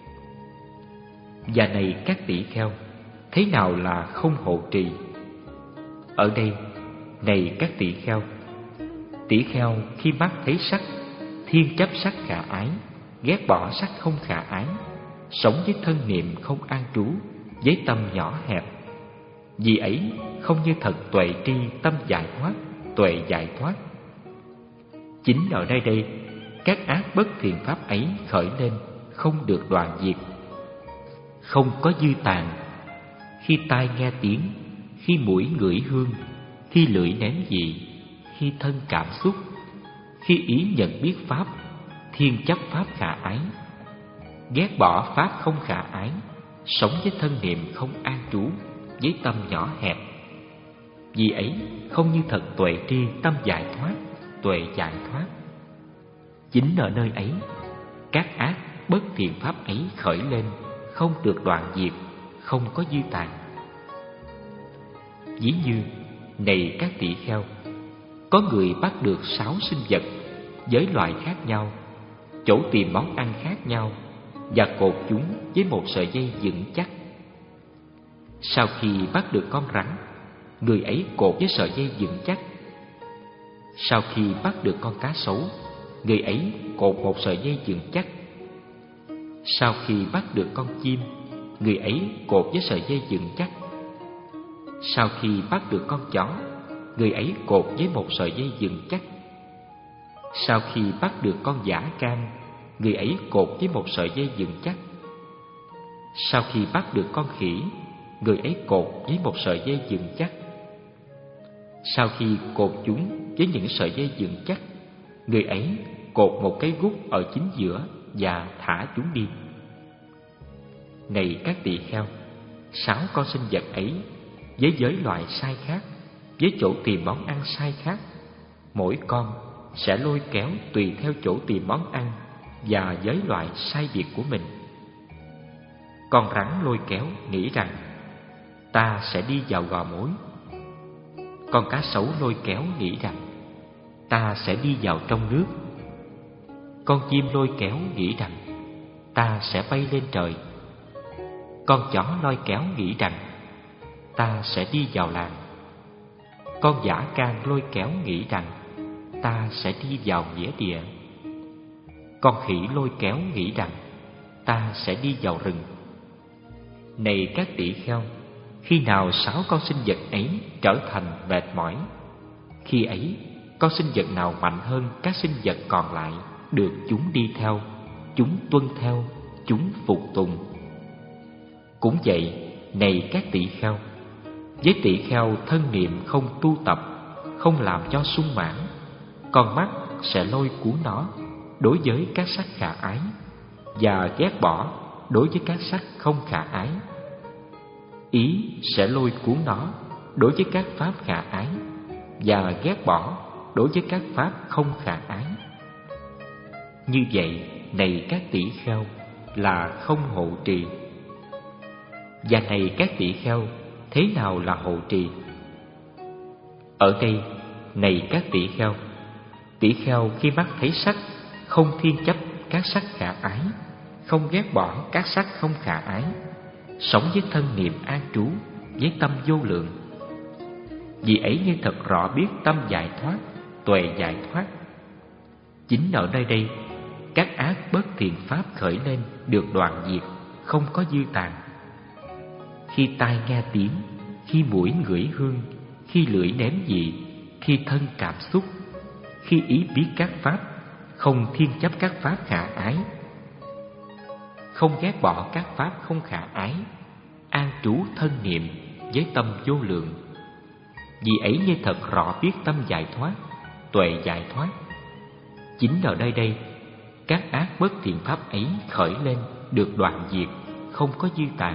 Và này các tỷ kheo, thế nào là không hộ trì? Ở đây, này các tỷ kheo, tỷ kheo khi mắt thấy sắc, thiên chấp sắc khả ái, ghét bỏ sắc không khả ái, sống với thân niệm không an trú, với tâm nhỏ hẹp. Vì ấy không như thật tuệ tri tâm giải thoát, tuệ giải thoát. Chính ở đây đây, các ác bất thiện pháp ấy khởi lên, không được đoạn diệt. Không có dư tàn, khi tai nghe tiếng, khi mũi ngửi hương, khi lưỡi nếm vị, khi thân cảm xúc, khi ý nhận biết pháp, thiên chấp pháp khả ái, ghét bỏ pháp không khả ái, sống với thân niệm không an trú, với tâm nhỏ hẹp. Vì ấy không như thật tuệ tri tâm giải thoát, tuệ giải thoát. Chính ở nơi ấy, các ác bất thiện pháp ấy khởi lên, không được đoạn diệt, không có dư tàn. Ví như, này các tỷ kheo, có người bắt được sáu sinh vật, với loại khác nhau, chỗ tìm món ăn khác nhau, và cột chúng với một sợi dây vững chắc. Sau khi bắt được con rắn, người ấy cột với sợi dây vững chắc. Sau khi bắt được con cá sấu, người ấy cột một sợi dây vững chắc. Sau khi bắt được con chim, người ấy cột với sợi dây vững chắc. Sau khi bắt được con chó, người ấy cột với một sợi dây vững chắc. Sau khi bắt được con dã can, người ấy cột với một sợi dây vững chắc. Sau khi bắt được con khỉ, người ấy cột với một sợi dây vững chắc. Sau khi cột chúng với những sợi dây vững chắc, người ấy cột một cái gút ở chính giữa và thả chúng đi. Này các tỳ kheo, sáu con sinh vật ấy, với giới loại sai khác, với chỗ tìm món ăn sai khác, mỗi con sẽ lôi kéo tùy theo chỗ tìm món ăn và giới loại sai biệt của mình. Con rắn lôi kéo nghĩ rằng ta sẽ đi vào gò mối. Con cá sấu lôi kéo nghĩ rằng ta sẽ đi vào trong nước. Con chim lôi kéo nghĩ rằng ta sẽ bay lên trời. Con chó lôi kéo nghĩ rằng ta sẽ đi vào làng. Con dã can lôi kéo nghĩ rằng ta sẽ đi vào nghĩa địa. Con khỉ lôi kéo nghĩ rằng ta sẽ đi vào rừng. Này các tỷ kheo, khi nào sáu con sinh vật ấy trở thành mệt mỏi, khi ấy con sinh vật nào mạnh hơn các sinh vật còn lại được chúng đi theo, chúng tuân theo, chúng phục tùng. Cũng vậy, này các tỷ kheo, với tỷ kheo thân niệm không tu tập, không làm cho sung mãn, con mắt sẽ lôi cuốn nó đối với các sắc khả ái, và ghét bỏ đối với các sắc không khả ái. Ý sẽ lôi cuốn nó đối với các pháp khả ái, và ghét bỏ đối với các pháp không khả ái. Như vậy, này các tỷ kheo, là không hộ trì. Và này các tỷ kheo, thế nào là hộ trì? Ở đây, này các tỷ kheo, tỷ kheo khi mắt thấy sắc, không thiên chấp các sắc khả ái, không ghét bỏ các sắc không khả ái, sống với thân niệm an trú, với tâm vô lượng. Vì ấy như thật rõ biết tâm giải thoát, tuệ giải thoát. Chính ở nơi đây, các ác bất thiện pháp khởi lên được đoạn diệt, không có dư tàn. Khi tai nghe tiếng, khi mũi ngửi hương, khi lưỡi nếm vị, khi thân cảm xúc, khi ý biết các pháp, không thiên chấp các pháp khả ái, không ghét bỏ các pháp không khả ái, an trú thân niệm với tâm vô lượng. Vì ấy như thật rõ biết tâm giải thoát, tuệ giải thoát. Chính ở nơi đây, các ác bất thiện pháp ấy khởi lên được đoạn diệt, không có dư tàn.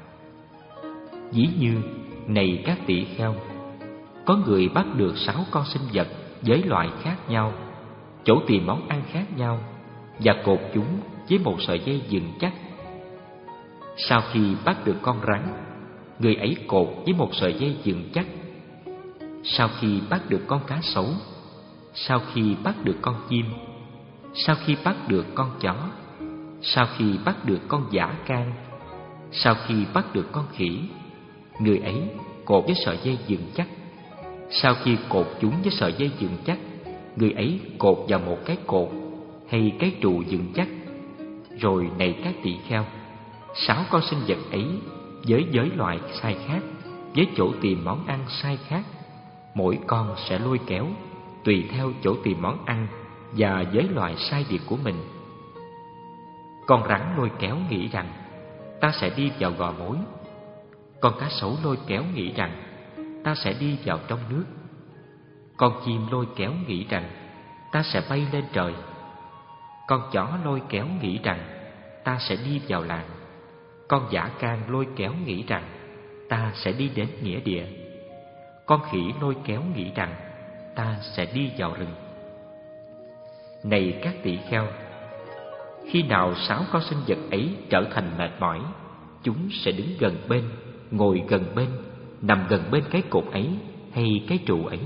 Ví như, này các tỷ kheo, có người bắt được sáu con sinh vật với loại khác nhau, chỗ tìm món ăn khác nhau, và cột chúng với một sợi dây vững chắc. Sau khi bắt được con rắn, người ấy cột với một sợi dây vững chắc. Sau khi bắt được con cá sấu, sau khi bắt được con chim, sau khi bắt được con chó, sau khi bắt được con dã can, sau khi bắt được con khỉ, người ấy cột với sợi dây vững chắc. Sau khi cột chúng với sợi dây vững chắc, người ấy cột vào một cái cột hay cái trụ vững chắc. Rồi này các tỷ kheo, sáu con sinh vật ấy với giới loại sai khác, với chỗ tìm món ăn sai khác, mỗi con sẽ lôi kéo tùy theo chỗ tìm món ăn và giới loại sai biệt của mình. Con rắn lôi kéo nghĩ rằng ta sẽ đi vào gò mối. Con cá sấu lôi kéo nghĩ rằng ta sẽ đi vào trong nước. Con chim lôi kéo nghĩ rằng ta sẽ bay lên trời. Con chó lôi kéo nghĩ rằng ta sẽ đi vào làng. Con dã can lôi kéo nghĩ rằng ta sẽ đi đến nghĩa địa. Con khỉ lôi kéo nghĩ rằng ta sẽ đi vào rừng. Này các tỷ kheo, khi nào sáu con sinh vật ấy trở thành mệt mỏi, chúng sẽ đứng gần bên, ngồi gần bên, nằm gần bên cái cột ấy hay cái trụ ấy.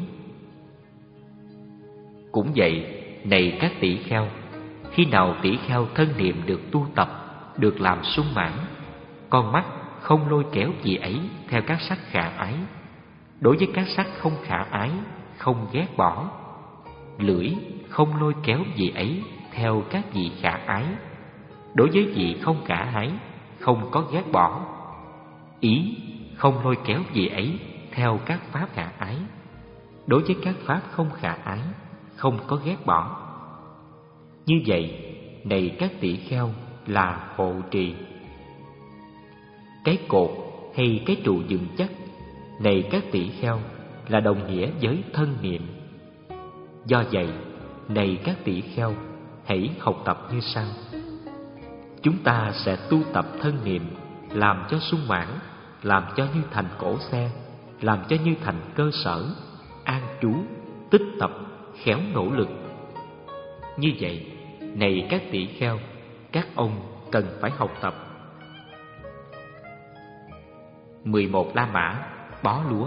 Cũng vậy, này các tỷ kheo, khi nào tỷ kheo thân niệm được tu tập, được làm sung mãn, con mắt không lôi kéo gì ấy theo các sắc khả ái, đối với các sắc không khả ái không ghét bỏ. Lưỡi không lôi kéo gì ấy theo các vị khả ái, đối với vị không khả ái không có ghét bỏ. Ý không lôi kéo gì ấy theo các pháp khả ái, đối với các pháp không khả ái không có ghét bỏ. Như vậy, này các tỷ kheo, là hộ trì. Cái cột hay cái trụ vững chắc, này các tỷ kheo, là đồng nghĩa với thân niệm. Do vậy, này các tỷ kheo, hãy học tập như sau. Chúng ta sẽ tu tập thân niệm, làm cho sung mãn, làm cho như thành cổ xe, làm cho như thành cơ sở, an trú, tích tập, khéo nỗ lực. Như vậy, này các tỷ kheo, các ông cần phải học tập. mười một La Mã bó lúa.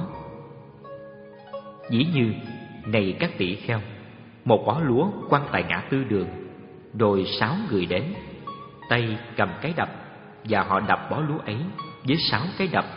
Ví như, này các tỷ kheo, một bó lúa quăng tại ngã tư đường, rồi sáu người đến, tay cầm cái đập, và họ đập bó lúa ấy với sáu cái đập.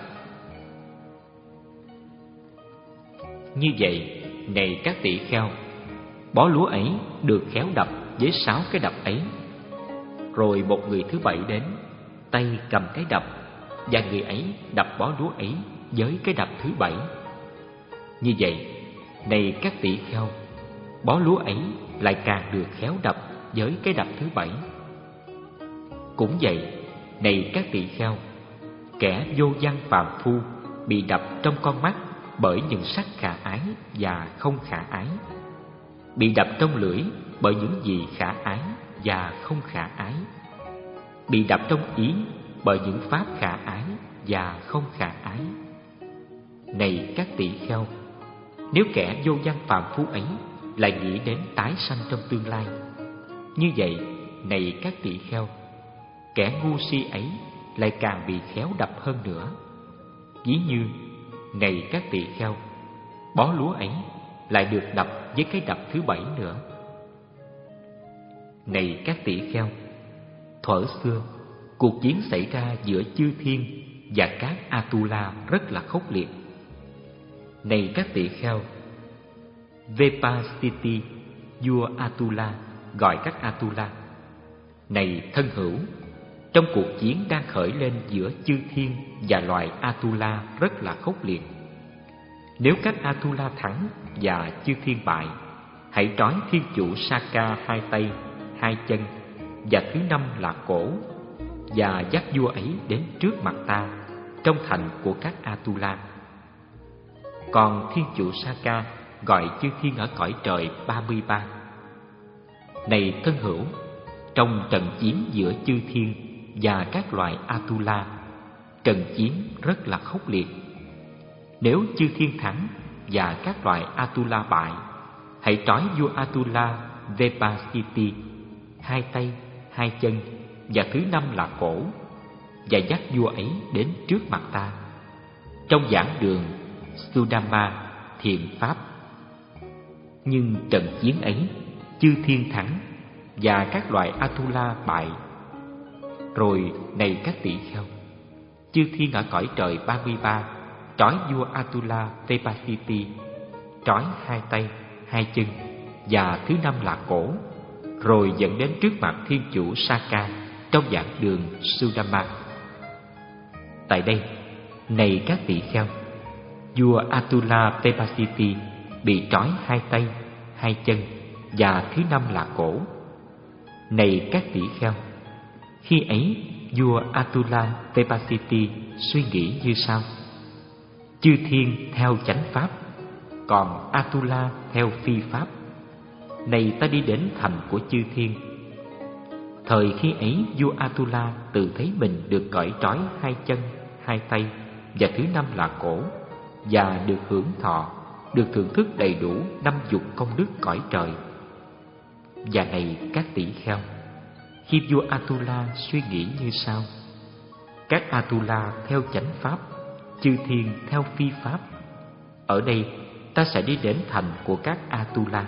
Như vậy, này các tỷ kheo, bó lúa ấy được khéo đập với sáu cái đập ấy. Rồi một người thứ bảy đến, tay cầm cái đập, và người ấy đập bó lúa ấy với cái đập thứ bảy. Như vậy, này các tỷ kheo, bó lúa ấy lại càng được khéo đập với cái đập thứ bảy. Cũng vậy, này các tỷ kheo, Kẻ vô văn phàm phu bị đập trong con mắt bởi những sắc khả ái và không khả ái, bị đập trong lưỡi bởi những gì khả ái và không khả ái, bị đập trong ý bởi những pháp khả ái và không khả ái. Này các tỳ kheo, nếu kẻ vô văn phàm phu ấy lại nghĩ đến tái sanh trong tương lai, như vậy, này các tỳ kheo, kẻ ngu si ấy lại càng bị khéo đập hơn nữa. Ví như, này các tỳ kheo, bó lúa ấy lại được đập với cái đập thứ bảy nữa. Này các tỳ kheo, thuở xưa, cuộc chiến xảy ra giữa chư thiên và các Atula rất là khốc liệt. Này các tỳ kheo, Vepasiti, vua Atula, gọi các Atula: này thân hữu, trong cuộc chiến đang khởi lên giữa chư thiên và loài Atula rất là khốc liệt. Nếu các Atula thắng và chư thiên bại, hãy trói thiên chủ Saka hai tay, hai chân và thứ năm là cổ, và dắt vua ấy đến trước mặt ta trong thành của các Atula. Còn thiên chủ Saka gọi chư thiên ở cõi trời ba mươi ba: này thân hữu, trong trận chiến giữa chư thiên và các loài Atula, trận chiến rất là khốc liệt. Nếu chư thiên thắng và các loài Atula bại, hãy trói vua Atula Vepasiti, hai tay, hai chân và thứ năm là cổ, và dắt vua ấy đến trước mặt ta trong giảng đường Sudama thiền pháp. Nhưng trận chiến ấy, chư thiên thắng và các loài Atula bại. Rồi này các tỳ kheo, chư thiên ở cõi trời ba mươi ba trói vua Atula Vepasiti, trói hai tay, hai chân và thứ năm là cổ, rồi dẫn đến trước mặt thiên chủ Saka trong giảng đường Sudama. Tại đây, này các tỳ kheo, vua Atula Vepasiti bị trói hai tay, hai chân và thứ năm là cổ. Này các tỳ kheo, khi ấy vua Atula Vepasiti suy nghĩ như sau: chư thiên theo chánh pháp, còn Atula theo phi pháp. Này ta đi đến thành của chư thiên. Thời khi ấy vua Atula tự thấy mình được cởi trói hai chân, hai tay và thứ năm là cổ, và được hưởng thọ, được thưởng thức đầy đủ năm dục công đức cõi trời. Và này các tỷ kheo, khi vua Atula suy nghĩ như sau: các Atula theo chánh pháp, chư thiên theo phi pháp. Ở đây ta sẽ đi đến thành của các Atula.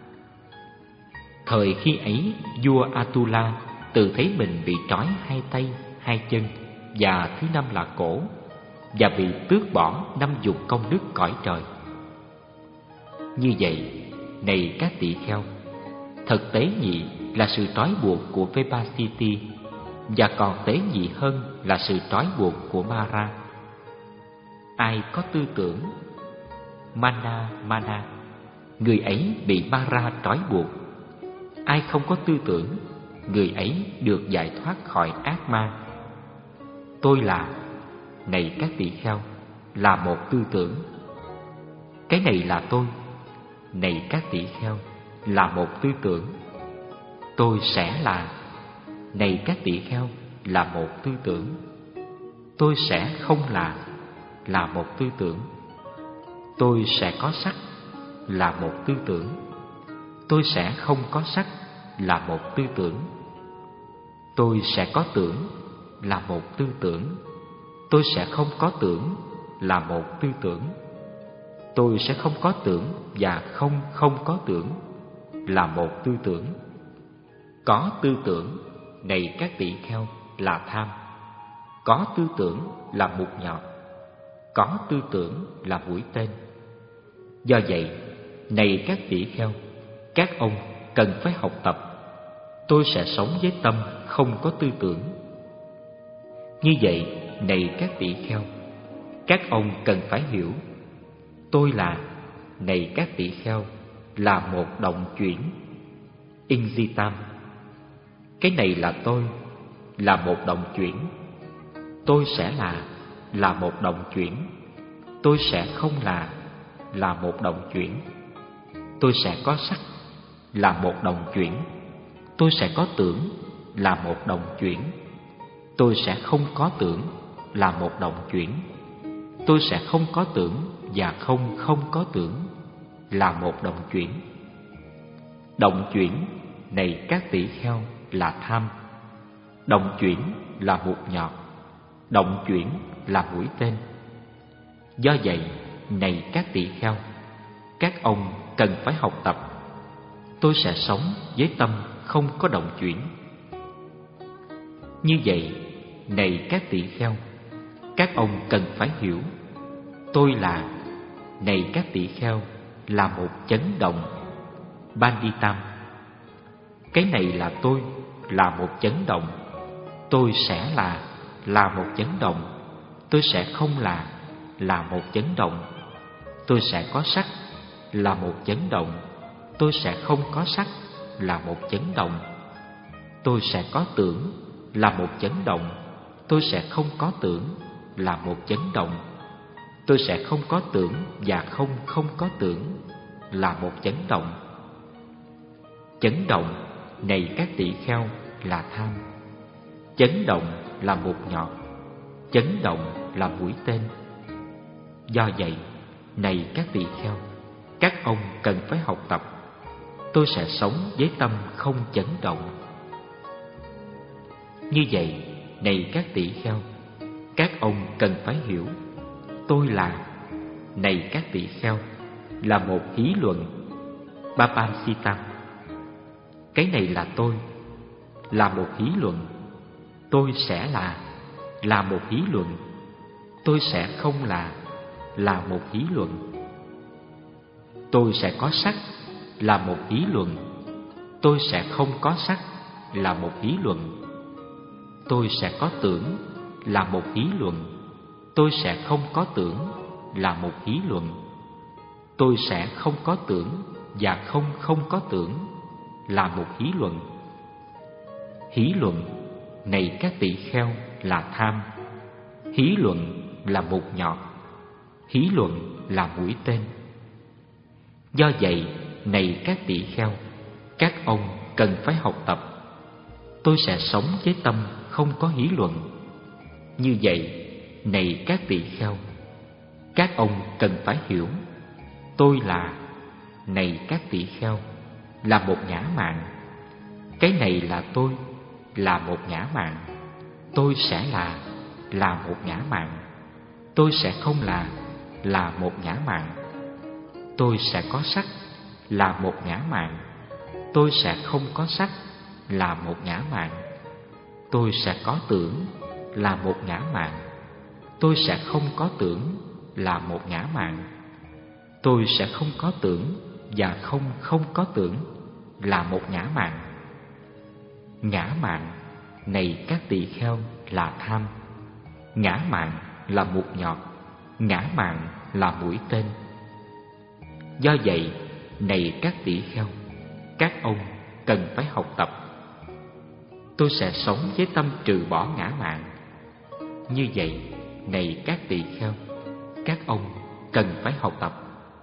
Thời khi ấy vua Atula tự thấy mình bị trói hai tay, hai chân và thứ năm là cổ, và bị tước bỏ năm dục công đức cõi trời. Như vậy, này các tỷ kheo, thật tế nhị là sự trói buộc của Vepasiti, và còn tế nhị hơn là sự trói buộc của Mara. Ai có tư tưởng Mana Mana, người ấy bị Mara trói buộc. Ai không có tư tưởng, người ấy được giải thoát khỏi ác ma. Tôi là, này các tỳ kheo, là một tư tưởng. Cái này là tôi, này các tỳ kheo, là một tư tưởng. Tôi sẽ là, này các tỳ kheo, là một tư tưởng. Tôi sẽ không là, là một tư tưởng. Tôi sẽ có sắc, là một tư tưởng. Tôi sẽ không có sắc, là một tư tưởng. Tôi sẽ có tưởng, là một tư tưởng. Tôi sẽ không có tưởng, là một tư tưởng. Tôi sẽ không có tưởng và không không có tưởng, là một tư tưởng. Có tư tưởng, này các tỷ kheo, là tham. Có tư tưởng là mục nhọn. Có tư tưởng là mũi tên. Do vậy, này các tỷ kheo, các ông cần phải học tập. Tôi sẽ sống với tâm không có tư tưởng. Như vậy, này các tỷ kheo, các ông cần phải hiểu. Tôi là, này các tỷ kheo, là một động chuyển. Injitam. Cái này là tôi, là một động chuyển. Tôi sẽ là, là một động chuyển. Tôi sẽ không là là một động chuyển. Tôi sẽ có sắc là một động chuyển. Tôi sẽ có tưởng là một động chuyển. Tôi sẽ không có tưởng là một động chuyển. Tôi sẽ không có tưởng và không không có tưởng là một động chuyển. Động chuyển này các tỷ kheo là tham. Động chuyển là mụt nhọt. Động chuyển là mũi tên. Do vậy, này các tỷ kheo, các ông cần phải học tập. Tôi sẽ sống với tâm không có động chuyển. Như vậy, này các tỷ kheo, các ông cần phải hiểu. Tôi là, này các tỷ kheo, là một chấn động. Banditam. Cái này là tôi, là một chấn động. Tôi sẽ là, là một chấn động. Tôi sẽ không là, là một chấn động. Tôi sẽ có sắc, là một chấn động. Tôi sẽ không có sắc, là một chấn động. Tôi sẽ có tưởng, là một chấn động. Tôi sẽ không có tưởng, là một chấn động. Tôi sẽ không có tưởng và không không có tưởng, là một chấn động. Chấn động này các tỷ kheo là tham. Chấn động là một nhọt. Chấn động là mũi tên. Do vậy, này các tỷ kheo, các ông cần phải học tập. Tôi sẽ sống với tâm không chấn động. Như vậy, này các tỷ kheo, các ông cần phải hiểu. Tôi là, này các tỷ kheo, là một hí luận. Babansitam. Cái này là tôi, là một hí luận. Tôi sẽ là, là một hí luận. Tôi sẽ không là, là một hí luận. Tôi sẽ có sắc, là một hí luận. Tôi sẽ không có sắc, là một hí luận. Tôi sẽ có tưởng, là một hí luận. Tôi sẽ không có tưởng, là một hí luận. Tôi sẽ không có tưởng và không không có tưởng, là một hí luận. Hí luận này các tỷ kheo là tham. Hí luận là một nhọt. Hí luận là mũi tên. Do vậy, này các tỷ kheo, các ông cần phải học tập. Tôi sẽ sống với tâm không có hí luận. Như vậy, này các tỷ kheo, các ông cần phải hiểu. Tôi là, này các tỷ kheo, là một ngã mạn. Cái này là tôi, là một ngã mạn. Tôi sẽ là, là một ngã mạn. Tôi sẽ không là, là một ngã mạn. Tôi sẽ có sắc, là một ngã mạn. Tôi sẽ không có sắc, là một ngã mạn. Tôi sẽ có tưởng, là một ngã mạn. Tôi sẽ không có tưởng, là một ngã mạn. Tôi sẽ không có tưởng và không không có tưởng, là một ngã mạn. Ngã mạn này các tỳ kheo là tham. Ngã mạn là mụt nhọt. Ngã mạn là mũi tên. Do vậy, này các tỳ kheo, các ông cần phải học tập. Tôi sẽ sống với tâm trừ bỏ ngã mạn. Như vậy, này các tỳ kheo, các ông cần phải học tập.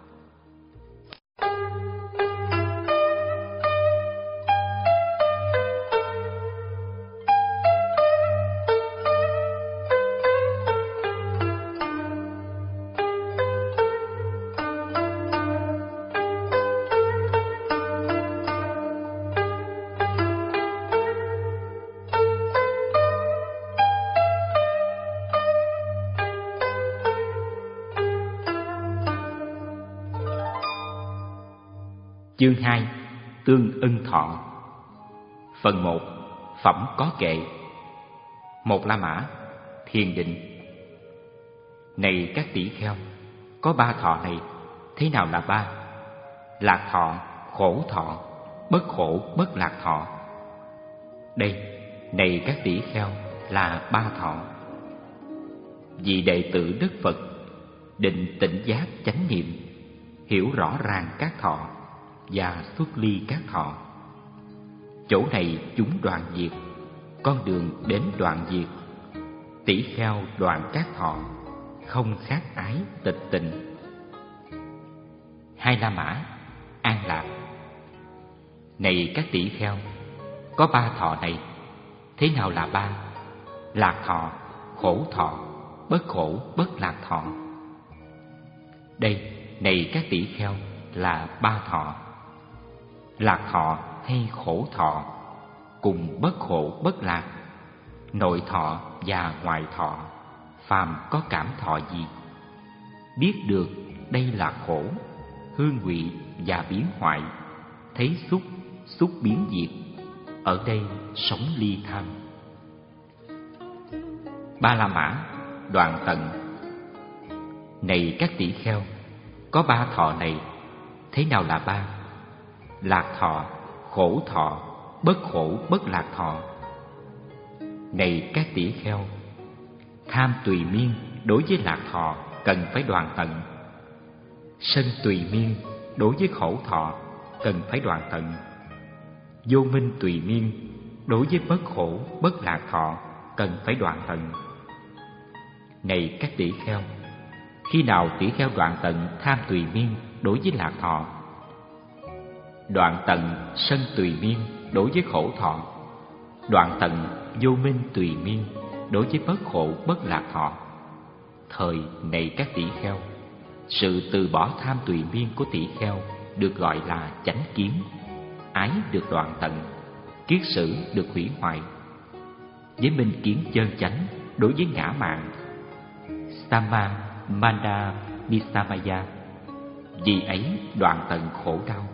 Chương hai. Tương ưng thọ. Phần một. Phẩm có kệ. Một La Mã. Thiền định. Này các tỷ kheo, có ba thọ này. Thế nào là ba? Lạc thọ, khổ thọ, bất khổ bất lạc thọ. Đây, này các tỷ kheo, là ba thọ. Vì đệ tử Đức Phật định tỉnh giác chánh niệm, hiểu rõ ràng các thọ và xuất ly các thọ. Chỗ này chúng đoạn diệt, con đường đến đoạn diệt. tỷ kheo đoạn các thọ, không khác ái tịch tịnh. Hai La Mã an lạc. Này các tỷ kheo, có ba thọ này. Thế nào là ba? Lạc thọ, khổ thọ, bất khổ bất lạc thọ. Đây, này các tỷ kheo, là ba thọ. Lạc thọ hay khổ thọ cùng bất khổ bất lạc, nội thọ và ngoại thọ, phàm có cảm thọ gì, biết được đây là khổ, hư ngụy và biến hoại, thấy xúc, xúc biến diệt, ở đây sống ly tham. Ba La Mã đoạn tận. Này các tỷ kheo, có ba thọ này. Thế nào là ba? Lạc thọ, khổ thọ, bất khổ bất lạc thọ. Này các tỷ kheo, tham tùy miên đối với lạc thọ cần phải đoạn tận. Sân tùy miên đối với khổ thọ cần phải đoạn tận. Vô minh tùy miên đối với bất khổ bất lạc thọ cần phải đoạn tận. Này các tỷ kheo, khi nào tỷ kheo đoạn tận tham tùy miên đối với lạc thọ, đoạn tận sân tùy miên đối với khổ thọ, đoạn tận vô minh tùy miên đối với bất khổ bất lạc thọ, thời này các tỷ kheo, sự từ bỏ tham tùy miên của tỷ kheo được gọi là chánh kiến, ái được đoạn tận, kiết sử được hủy hoại. Với minh kiến chân chánh đối với ngã mạn, Samma Manda Visamaya, vì ấy đoạn tận khổ đau.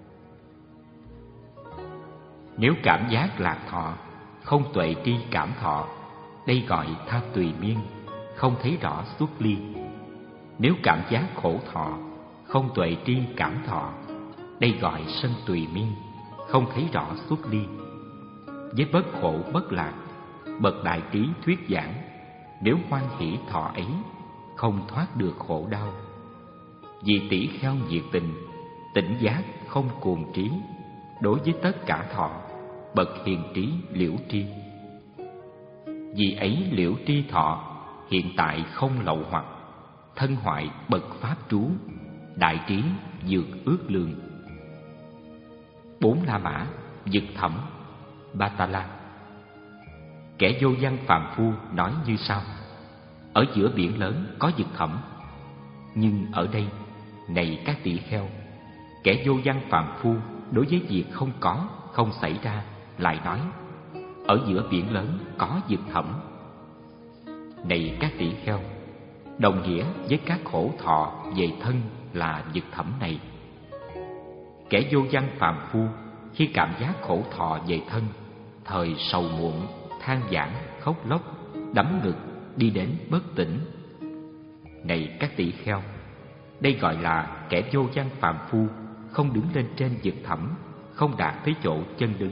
Nếu cảm giác lạc thọ, không tuệ tri cảm thọ, đây gọi tham tùy miên, không thấy rõ xuất ly. Nếu cảm giác khổ thọ, không tuệ tri cảm thọ, đây gọi sân tùy miên, không thấy rõ xuất ly. Với bất khổ bất lạc, bậc đại trí thuyết giảng, nếu hoan hỷ thọ ấy, không thoát được khổ đau. Vì tỷ kheo nhiệt tình, tỉnh giác không cuồng trí, đối với tất cả thọ, bậc hiền trí liễu tri. Vì ấy liễu tri thọ, hiện tại không lậu hoặc, thân hoại bậc pháp trú, đại trí vượt ước lượng. Bốn La Mã vực thẳm Batala. Kẻ vô văn phàm phu nói như sau: ở giữa biển lớn có vực thẳm. Nhưng ở đây, này các tỷ kheo, kẻ vô văn phàm phu đối với việc không có, không xảy ra lại nói: ở giữa biển lớn có vực thẳm. Này các tỷ kheo, đồng nghĩa với các khổ thọ về thân là vực thẳm này. Kẻ vô văn phàm phu khi cảm giác khổ thọ về thân, thời sầu muộn, than vãn, khóc lóc, đấm ngực, đi đến bất tỉnh. Này các tỷ kheo, đây gọi là kẻ vô văn phàm phu, không đứng lên trên vực thẳm, không đạt tới chỗ chân đứng.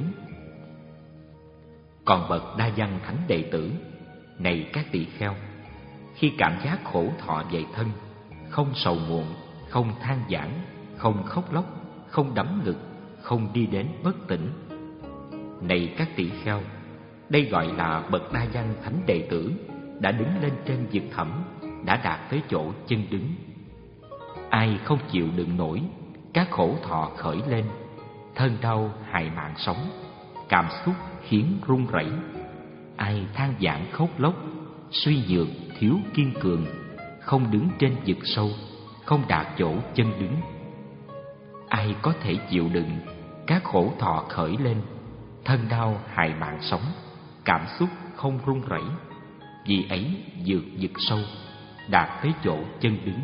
Còn bậc đa văn thánh đệ tử, này các tỷ kheo, khi cảm giác khổ thọ về thân, không sầu muộn, không than vãn, không khóc lóc, không đấm ngực, không đi đến bất tỉnh. Này các tỷ kheo, đây gọi là bậc đa văn thánh đệ tử, đã đứng lên trên vực thẳm, đã đạt tới chỗ chân đứng. Ai không chịu đựng nổi các khổ thọ khởi lên, thân đau hại mạng sống, cảm xúc khiến run rẩy, ai than vãn khóc lóc, suy nhược thiếu kiên cường, không đứng trên vực sâu, không đạt chỗ chân đứng. Ai có thể chịu đựng các khổ thọ khởi lên, thân đau hại mạng sống, cảm xúc không run rẩy, vì ấy vượt vực sâu, đạt tới chỗ chân đứng.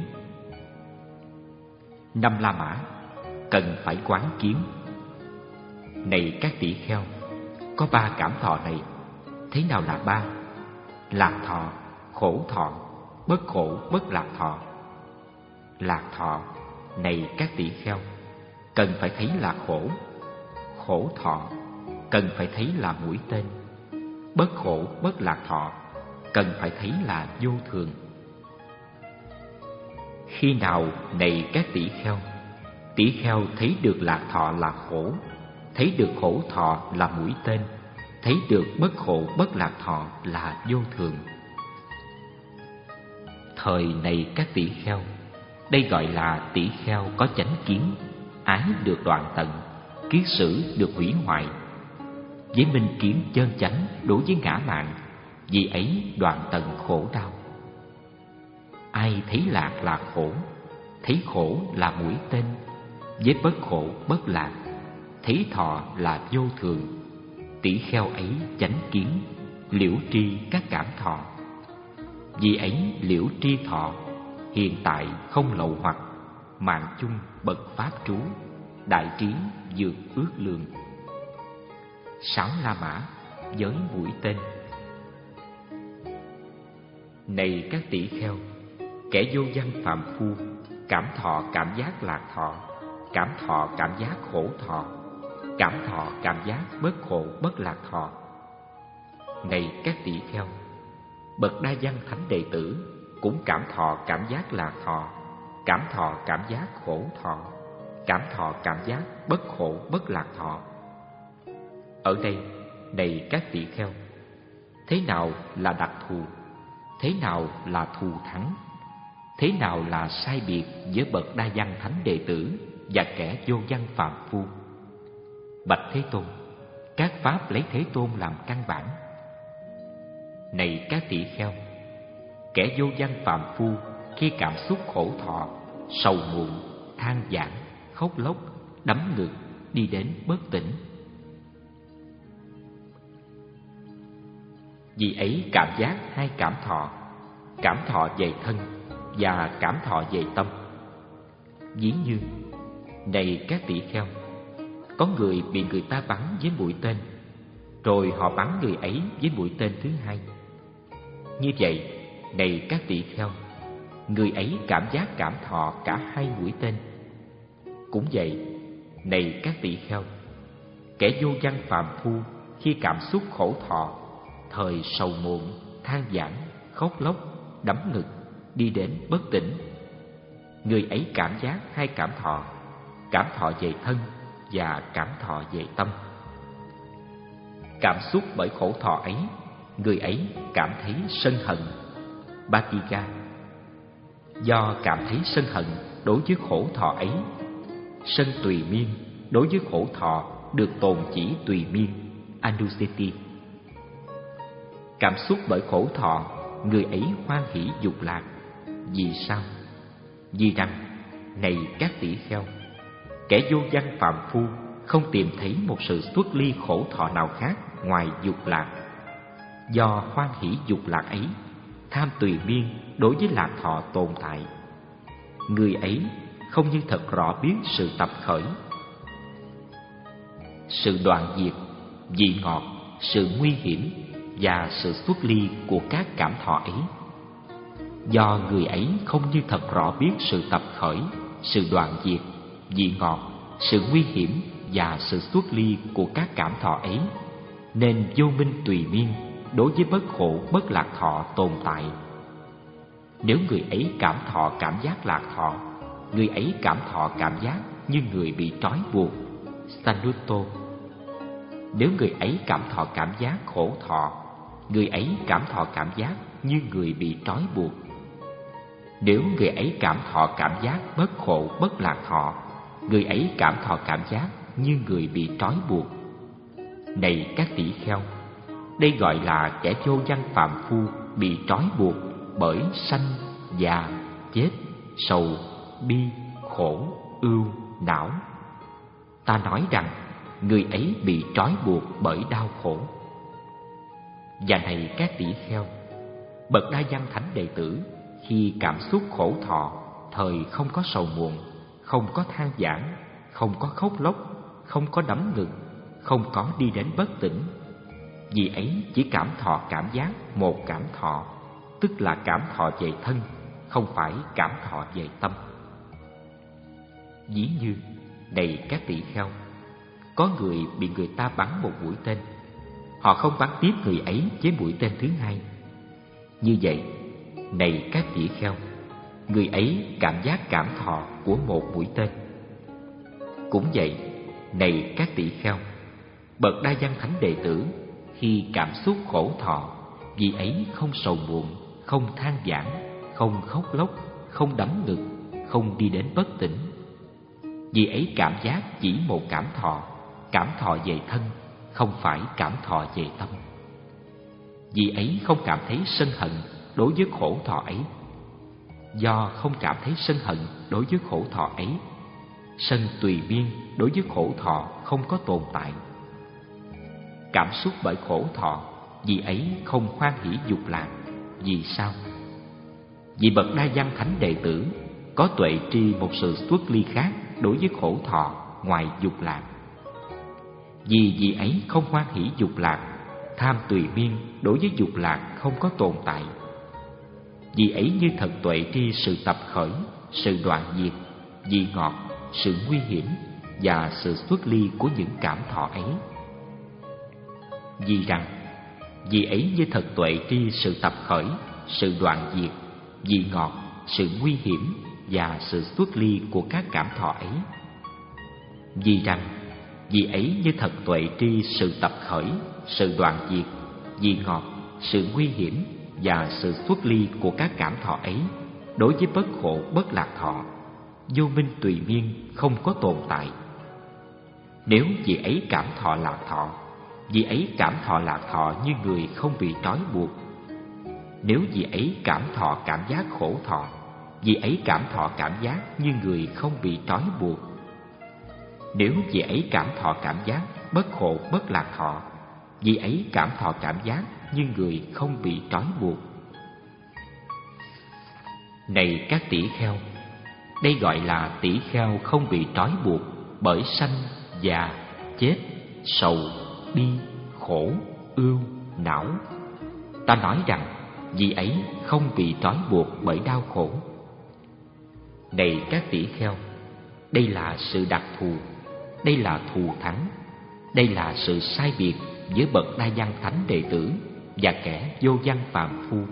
Năm La Mã cần phải quán kiến. Này các tỷ kheo, có ba cảm thọ này. Thế nào là ba? Lạc thọ, khổ thọ, bất khổ bất lạc thọ. Lạc thọ, này các tỷ kheo, cần phải thấy là khổ. Khổ thọ, cần phải thấy là mũi tên. Bất khổ bất lạc thọ, cần phải thấy là vô thường. Khi nào, này các tỷ kheo, tỷ kheo thấy được lạc thọ là khổ, thấy được khổ thọ là mũi tên, thấy được bất khổ bất lạc thọ là vô thường, Thời này các tỷ kheo, đây gọi là tỷ kheo có chánh kiến, ái được đoạn tận, kiết sử được hủy hoại. Với minh kiến chân chánh đối với ngã mạn, vì ấy đoạn tận khổ đau. Ai thấy lạc là khổ, thấy khổ là mũi tên, với bất khổ bất lạc, thấy thọ là vô thường. Tỷ kheo ấy chánh kiến, liễu tri các cảm thọ. Vì ấy liễu tri thọ, hiện tại không lậu hoặc, mạng chung bậc pháp trú, đại trí vượt ước lượng. Sáu La Mã với mũi tên. Này các tỷ kheo, kẻ vô văn phàm phu, cảm thọ cảm giác lạc thọ, cảm thọ cảm giác khổ thọ, cảm thọ cảm giác bất khổ bất lạc thọ. Này các tỷ kheo, bậc đa văn thánh đệ tử cũng cảm thọ cảm giác lạc thọ, cảm thọ cảm giác khổ thọ, cảm thọ cảm giác bất khổ bất lạc thọ. Ở đây, này các tỷ kheo, thế nào là đặc thù, thế nào là thù thắng, thế nào là sai biệt giữa bậc đa văn thánh đệ tử và kẻ vô văn phàm phu? Bạch Thế Tôn, các pháp lấy Thế Tôn làm căn bản. Này các tỷ kheo, kẻ vô văn phàm phu khi cảm xúc khổ thọ, sầu muộn, than vãn, khóc lóc, đấm ngực, đi đến bất tỉnh. Vì ấy cảm giác hai cảm thọ, cảm thọ về thân và cảm thọ về tâm. Ví như, này các tỷ kheo, có người bị người ta bắn với mũi tên, rồi họ bắn người ấy với mũi tên thứ hai. Như vậy, này các tỷ kheo, người ấy cảm giác cảm thọ cả hai mũi tên. Cũng vậy, này các tỷ kheo, kẻ vô văn phàm phu khi cảm xúc khổ thọ, thời sầu muộn, than vãn, khóc lóc, đấm ngực, đi đến bất tỉnh, người ấy cảm giác hai cảm thọ, cảm thọ về thân và cảm thọ về tâm. Cảm xúc bởi khổ thọ ấy, người ấy cảm thấy sân hận, Batiga. Do cảm thấy sân hận đối với khổ thọ ấy, sân tùy miên đối với khổ thọ được tồn chỉ tùy miên, Anuseti. Cảm xúc bởi khổ thọ, người ấy hoan hỷ dục lạc. Vì sao? Vì rằng, này các tỷ kheo, kẻ vô văn phàm phu không tìm thấy một sự xuất ly khổ thọ nào khác ngoài dục lạc. Do hoan hỷ dục lạc ấy, tham tùy miên đối với lạc thọ tồn tại, người ấy không như thật rõ biết sự tập khởi, sự đoạn diệt, vị ngọt, sự nguy hiểm và sự xuất ly của các cảm thọ ấy. Do người ấy không như thật rõ biết sự tập khởi, sự đoạn diệt, vị ngọt, sự nguy hiểm và sự xuất ly của các cảm thọ ấy, nên vô minh tùy miên đối với bất khổ bất lạc thọ tồn tại. Nếu người ấy cảm thọ cảm giác lạc thọ, người ấy cảm thọ cảm giác như người bị trói buộc, Sanutto. Nếu người ấy cảm thọ cảm giác khổ thọ, người ấy cảm thọ cảm giác như người bị trói buộc. Nếu người ấy cảm thọ cảm giác bất khổ bất lạc thọ, người ấy cảm thọ cảm giác như người bị trói buộc. Này các tỷ kheo, đây gọi là kẻ vô văn phàm phu bị trói buộc bởi sanh, già, chết, sầu, bi, khổ, ưu, não. Ta nói rằng người ấy bị trói buộc bởi đau khổ. Và này các tỷ kheo, bậc đa văn thánh đệ tử khi cảm xúc khổ thọ, thời không có sầu muộn, không có than vãn, không có khóc lóc, không có đấm ngực, không có đi đến bất tỉnh. Vì ấy chỉ cảm thọ cảm giác một cảm thọ, tức là cảm thọ về thân, không phải cảm thọ về tâm. Ví như, này các tỷ kheo, có người bị người ta bắn một mũi tên, họ không bắn tiếp người ấy với mũi tên thứ hai. Như vậy, này các tỷ kheo, người ấy cảm giác cảm thọ của một mũi tên. Cũng vậy, này các tỷ kheo, bậc đa văn thánh đệ tử khi cảm xúc khổ thọ, vì ấy không sầu muộn, không than vãn, không khóc lóc, không đấm ngực, không đi đến bất tỉnh. Vì ấy cảm giác chỉ một cảm thọ, cảm thọ về thân, không phải cảm thọ về tâm. Vì ấy không cảm thấy sân hận đối với khổ thọ ấy. Do không cảm thấy sân hận đối với khổ thọ ấy, sân tùy biên đối với khổ thọ không có tồn tại. Cảm xúc bởi khổ thọ, vì ấy không hoan hỷ dục lạc. Vì sao? Vì bậc đa văn thánh đệ tử có tuệ tri một sự xuất ly khác đối với khổ thọ ngoài dục lạc. Vì vì ấy không hoan hỷ dục lạc, tham tùy biên đối với dục lạc không có tồn tại. Vì ấy như thật tuệ tri sự tập khởi, sự đoạn diệt, vị ngọt, sự nguy hiểm và sự xuất ly của những cảm thọ ấy. Vì rằng vì ấy như thật tuệ tri sự tập khởi, sự đoạn diệt, vị ngọt, sự nguy hiểm và sự xuất ly của các cảm thọ ấy. Vì rằng vì ấy như thật tuệ tri sự tập khởi, sự đoạn diệt, vị ngọt, sự nguy hiểm và sự xuất ly của các cảm thọ ấy đối với bất khổ bất lạc thọ, vô minh tùy miên không có tồn tại. Nếu vì ấy cảm thọ lạc thọ, vì ấy cảm thọ lạc thọ như người không bị trói buộc. Nếu vì ấy cảm thọ cảm giác khổ thọ, vì ấy cảm thọ cảm giác như người không bị trói buộc. Nếu vì ấy cảm thọ cảm giác bất khổ bất lạc thọ, vì ấy cảm thọ cảm giác như người không bị trói buộc. Này các tỷ kheo, đây gọi là tỷ kheo không bị trói buộc bởi sanh, già, chết, sầu, bi, khổ, ưu, não. Ta nói rằng vì ấy không bị trói buộc bởi đau khổ. Này các tỷ kheo, đây là sự đặc thù, đây là thù thắng, đây là sự sai biệt giữa bậc đa văn thánh đệ tử và kẻ vô văn phàm phu.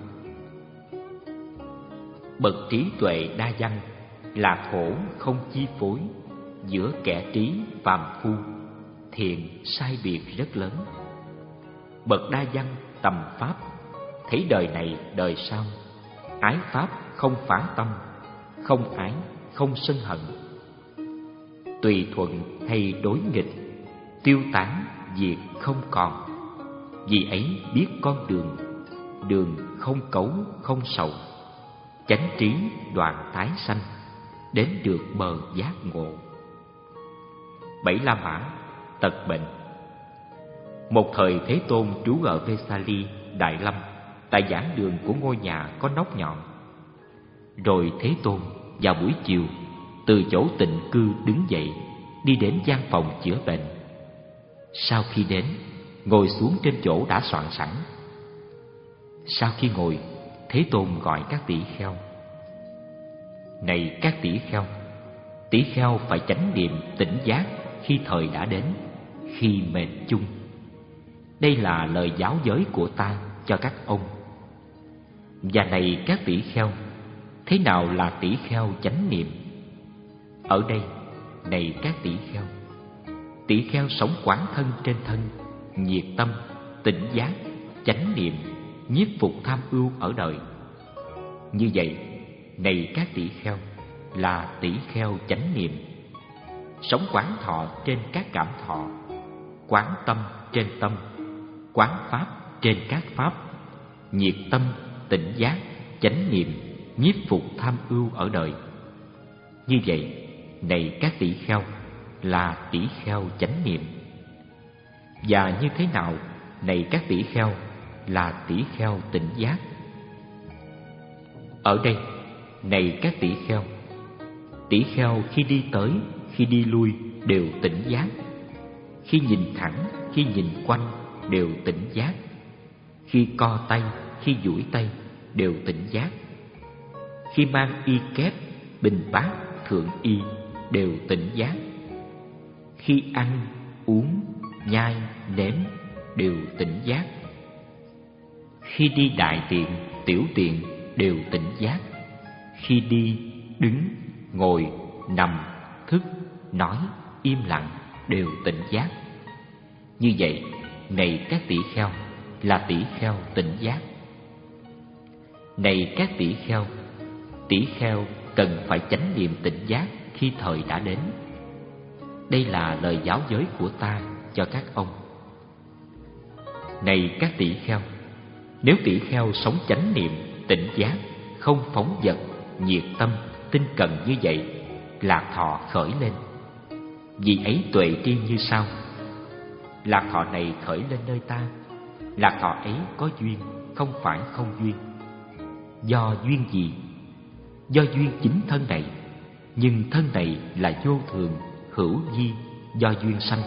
Bậc trí tuệ đa văn là khổ không chi phối giữa kẻ trí phàm phu, thiền sai biệt rất lớn. Bậc đa văn tầm pháp, thấy đời này đời sau, ái pháp không phán tâm, không ái, không sân hận, tùy thuận hay đối nghịch, tiêu tán, diệt không còn. Vì ấy biết con đường, đường không cấu, không sầu, chánh trí đoạn tái sanh, đến được bờ giác ngộ. Bảy La Mã, tật bệnh. Một thời Thế Tôn trú ở Vesali, Đại Lâm, tại giảng đường của ngôi nhà có nóc nhọn. Rồi Thế Tôn vào buổi chiều từ chỗ tịnh cư đứng dậy, đi đến gian phòng chữa bệnh. Sau khi đến, ngồi xuống trên chỗ đã soạn sẵn. Sau khi ngồi, Thế Tôn gọi các tỷ kheo: Này các tỷ kheo, tỷ kheo phải chánh niệm tỉnh giác khi thời đã đến, khi mệnh chung. Đây là lời giáo giới của ta cho các ông. Và này các tỷ kheo, thế nào là tỷ kheo chánh niệm? Ở đây, này các tỷ kheo, tỷ kheo sống quán thân trên thân, nhiệt tâm, tỉnh giác, chánh niệm, nhiếp phục tham ưu ở đời. Như vậy, này các tỷ kheo, là tỷ kheo chánh niệm. Sống quán thọ trên các cảm thọ, quán tâm trên tâm, quán pháp trên các pháp, nhiệt tâm, tỉnh giác, chánh niệm, nhiếp phục tham ưu ở đời. Như vậy, này các tỷ kheo, là tỷ kheo chánh niệm. Và như thế nào, này các tỷ kheo, là tỷ kheo tỉnh giác? Ở đây, này các tỷ kheo, tỷ kheo khi đi tới, khi đi lui đều tỉnh giác. Khi nhìn thẳng, khi nhìn quanh đều tỉnh giác. Khi co tay, khi duỗi tay đều tỉnh giác. Khi mang y kép, bình bát, thượng y đều tỉnh giác. Khi ăn, uống, nhai, nếm đều tỉnh giác. Khi đi đại tiện, tiểu tiện đều tỉnh giác. Khi đi, đứng, ngồi, nằm, thức, nói, im lặng đều tỉnh giác. Như vậy, này các tỷ kheo, là tỷ kheo tỉnh giác. Này các tỷ kheo, tỷ kheo cần phải chánh niệm tỉnh giác khi thời đã đến. Đây là lời giáo giới của ta cho các ông. Này các tỷ kheo, nếu tỷ kheo sống chánh niệm, tỉnh giác, không phóng dật, nhiệt tâm, tinh cần như vậy, lạc thọ khởi lên. Vì ấy tuệ tri như sau: lạc thọ này khởi lên nơi ta, lạc thọ ấy có duyên, không phải không duyên. Do duyên gì? Do duyên chính thân này, nhưng thân này là vô thường, hữu vi, do duyên sanh.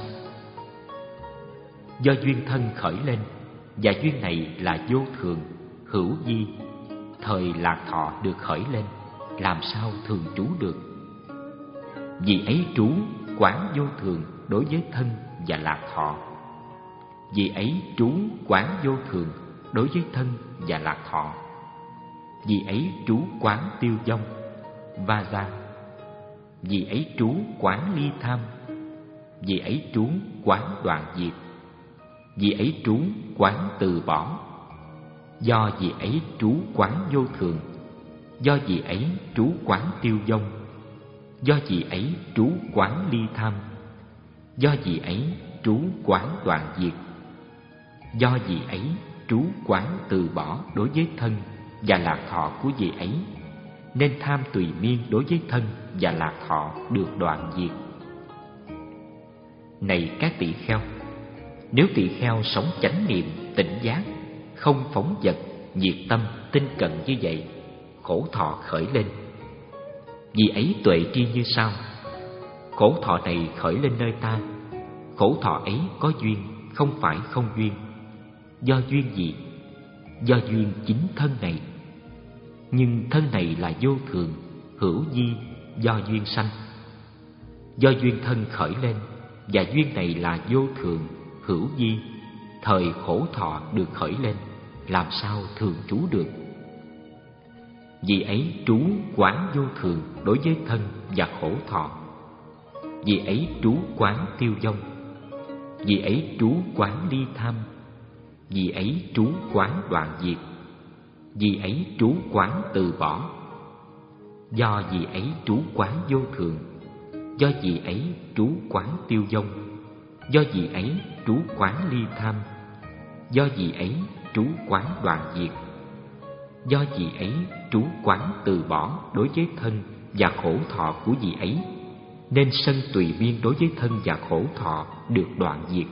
Do duyên thân khởi lên, và duyên này là vô thường, hữu vi, thời lạc thọ được khởi lên, làm sao thường trú được? Vì ấy trú quán vô thường đối với thân và lạc thọ. Vì ấy trú quán vô thường đối với thân và lạc thọ. Vì ấy trú quán tiêu vong, va ra. Vì ấy trú quán ly tham. Vì ấy trú quán đoạn diệt. Vì ấy trú quán từ bỏ. Do vì ấy trú quán vô thường. Do vì ấy trú quán tiêu vong. Do vì ấy trú quán ly tham. Do vì ấy trú quán đoạn diệt. Do vì ấy trú quán từ bỏ đối với thân và lạc thọ của vị ấy, nên tham tùy miên đối với thân và lạc thọ được đoạn diệt. Này các tỷ kheo, nếu tỷ kheo sống chánh niệm, tỉnh giác, không phóng dật, nhiệt tâm, tinh cận như vậy, khổ thọ khởi lên. Vì ấy tuệ tri như sau: khổ thọ này khởi lên nơi ta, khổ thọ ấy có duyên, không phải không duyên. Do duyên gì? Do duyên chính thân này, nhưng thân này là vô thường, hữu vi, do duyên sanh. Do duyên thân khởi lên, và duyên này là vô thường, hữu vi, thời khổ thọ được khởi lên, làm sao thường trú được? Vì ấy trú quán vô thường đối với thân và khổ thọ. Vì ấy trú quán tiêu vong. Vì ấy trú quán ly tham. Vì ấy trú quán đoạn diệt. Vì ấy trú quán từ bỏ. Do vì ấy trú quán vô thường. Do vì ấy trú quán tiêu vong. Do vì ấy trú quán ly tham. Do vì ấy trú quán đoạn diệt. Do vì ấy trú quán từ bỏ đối với thân và khổ thọ của vị ấy, nên sân tùy biên đối với thân và khổ thọ được đoạn diệt.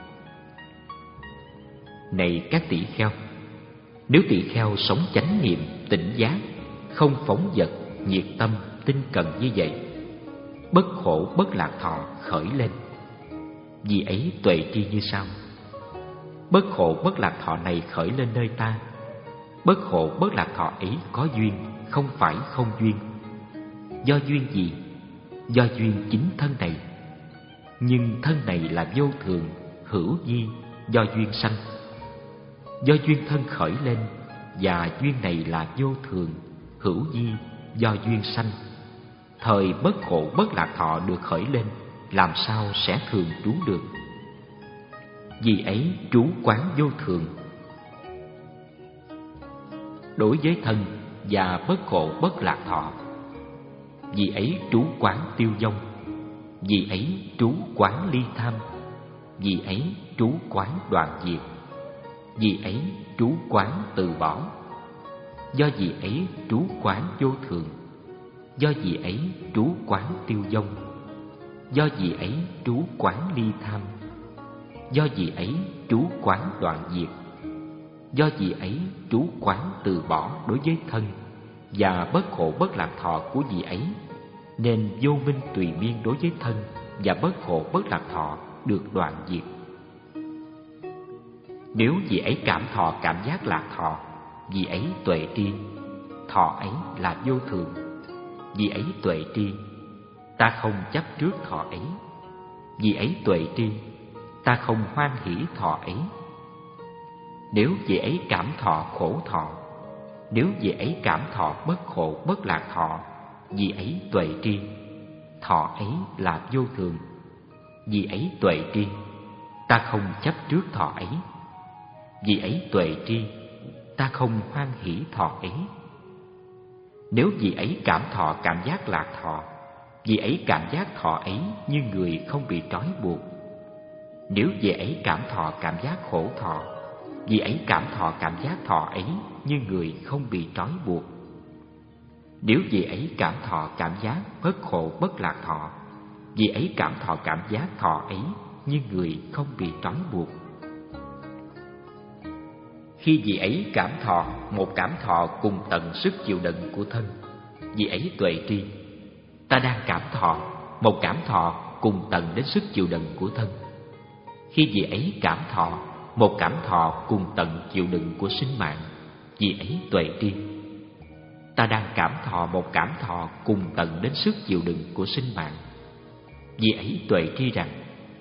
Này các tỷ kheo, nếu tỷ kheo sống chánh niệm, tỉnh giác, không phóng dật, nhiệt tâm, tinh cần như vậy, bất khổ bất lạc thọ khởi lên. Vì ấy tuệ tri như sau: bất khổ bất lạc thọ này khởi lên nơi ta, bất khổ bất lạc thọ ấy có duyên, không phải không duyên. Do duyên gì? Do duyên chính thân này, nhưng thân này là vô thường, hữu vi, do duyên sanh. Do duyên thân khởi lên, và duyên này là vô thường, hữu vi, do duyên sanh, thời bất khổ bất lạc thọ được khởi lên, làm sao sẽ thường trú được? Vì ấy trú quán vô thường đối với thân và bất khổ bất lạc thọ. Vì ấy trú quán tiêu vong. Vì ấy trú quán ly tham. Vì ấy trú quán đoạn diệt. Vì ấy trú quán từ bỏ. Do vì ấy trú quán vô thường. Do vì ấy trú quán tiêu vong. Do vì ấy trú quán ly tham. Do vì ấy trú quán đoạn diệt. Do vì ấy trú quán từ bỏ đối với thân và bất khổ bất lạc thọ của vị ấy, nên vô minh tùy miên đối với thân và bất khổ bất lạc thọ được đoạn diệt. Nếu vị ấy cảm thọ cảm giác lạc thọ, vị ấy tuệ tri, thọ ấy là vô thường. Vị ấy tuệ tri, ta không chấp trước thọ ấy. Vị ấy tuệ tri, ta không hoan hỷ thọ ấy. Nếu vị ấy cảm thọ khổ thọ, nếu vị ấy cảm thọ bất khổ bất lạc thọ, vị ấy tuệ tri, thọ ấy là vô thường. Vị ấy tuệ tri, ta không chấp trước thọ ấy. Vị ấy tuệ tri, ta không hoan hỷ thọ ấy. Nếu vị ấy cảm thọ cảm giác lạc thọ, vị ấy cảm giác thọ ấy như người không bị trói buộc. Nếu vị ấy cảm thọ cảm giác khổ thọ, vị ấy cảm thọ cảm giác thọ ấy như người không bị trói buộc. Nếu vị ấy cảm thọ cảm giác bất khổ bất lạc thọ, vị ấy cảm thọ cảm giác thọ ấy như người không bị trói buộc. Khi vị ấy cảm thọ một cảm thọ cùng tận sức chịu đựng của thân, vị ấy tuệ tri. Ta đang cảm thọ một cảm thọ cùng tận đến sức chịu đựng của thân. Khi vị ấy cảm thọ một cảm thọ cùng tận chịu đựng của sinh mạng, vị ấy tuệ tri. Ta đang cảm thọ một cảm thọ cùng tận đến sức chịu đựng của sinh mạng, vị ấy tuệ tri rằng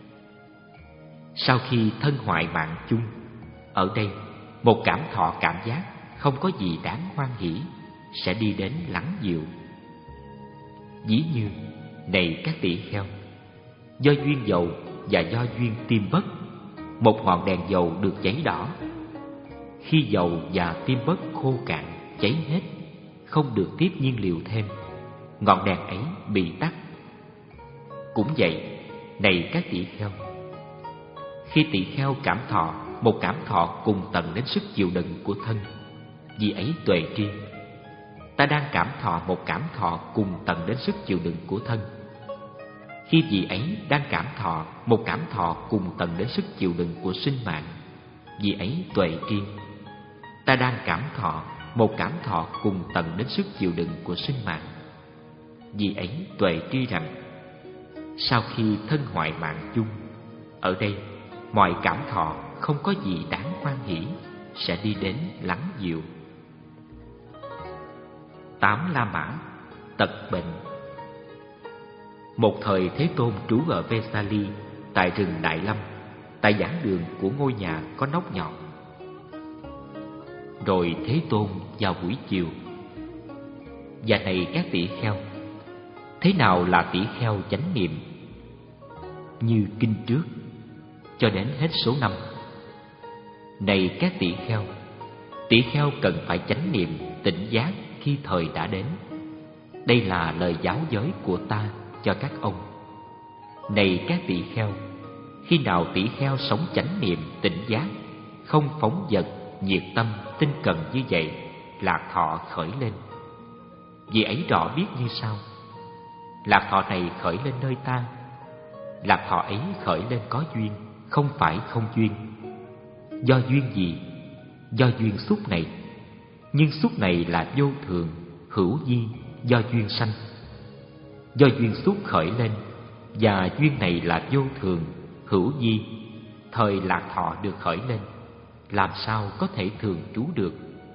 sau khi thân hoại mạng chung, ở đây một cảm thọ cảm giác không có gì đáng hoan hỷ sẽ đi đến lắng dịu. Ví như, này các tỷ kheo, do duyên dầu và do duyên tim bất, một ngọn đèn dầu được cháy đỏ. Khi dầu và tim bất khô cạn, cháy hết, không được tiếp nhiên liệu thêm, ngọn đèn ấy bị tắt. Cũng vậy, này các tỷ kheo, khi tỷ kheo cảm thọ một cảm thọ cùng tận đến sức chịu đựng của thân, vì ấy tuệ tri. Ta đang cảm thọ một cảm thọ cùng tận đến sức chịu đựng của thân. Khi vị ấy đang cảm thọ một cảm thọ cùng tận đến sức chịu đựng của sinh mạng, vì ấy tuệ tri. Ta đang cảm thọ một cảm thọ cùng tận đến sức chịu đựng của sinh mạng, vì ấy tuệ tri rằng sau khi thân hoại mạng chung, ở đây mọi cảm thọ không có gì đáng hoan hỷ sẽ đi đến lắng dịu. Tám La Mã tật bệnh. Một thời Thế Tôn trú ở Vesali, tại rừng Đại Lâm, tại giảng đường của ngôi nhà có nóc nhọn. Rồi Thế Tôn vào buổi chiều: Và này các tỷ kheo, thế nào là tỷ kheo chánh niệm? Như kinh trước, cho đến hết số năm. Này các tỷ kheo, tỷ kheo cần phải chánh niệm tỉnh giác khi thời đã đến. Đây là lời giáo giới của ta cho các ông. Này các tỷ kheo, khi nào tỷ kheo sống chánh niệm tỉnh giác, không phóng dật, nhiệt tâm, tinh cần như vậy, lạc thọ khởi lên. Vì ấy rõ biết như sau: lạc thọ này khởi lên nơi ta. Lạc thọ ấy khởi lên có duyên, không phải không duyên. Do duyên gì? Do duyên xúc này. Nhưng xúc này là vô thường, hữu vi, do duyên sanh. Do duyên xúc khởi lên, và duyên này là vô thường, hữu vi, thời lạc thọ được khởi lên, làm sao có thể thường trú được?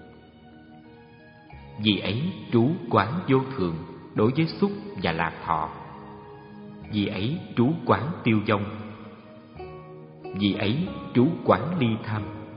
Vì ấy trú quán vô thường đối với xúc và lạc thọ. Vì ấy trú quán tiêu vong. Vì ấy trú quán ly tham.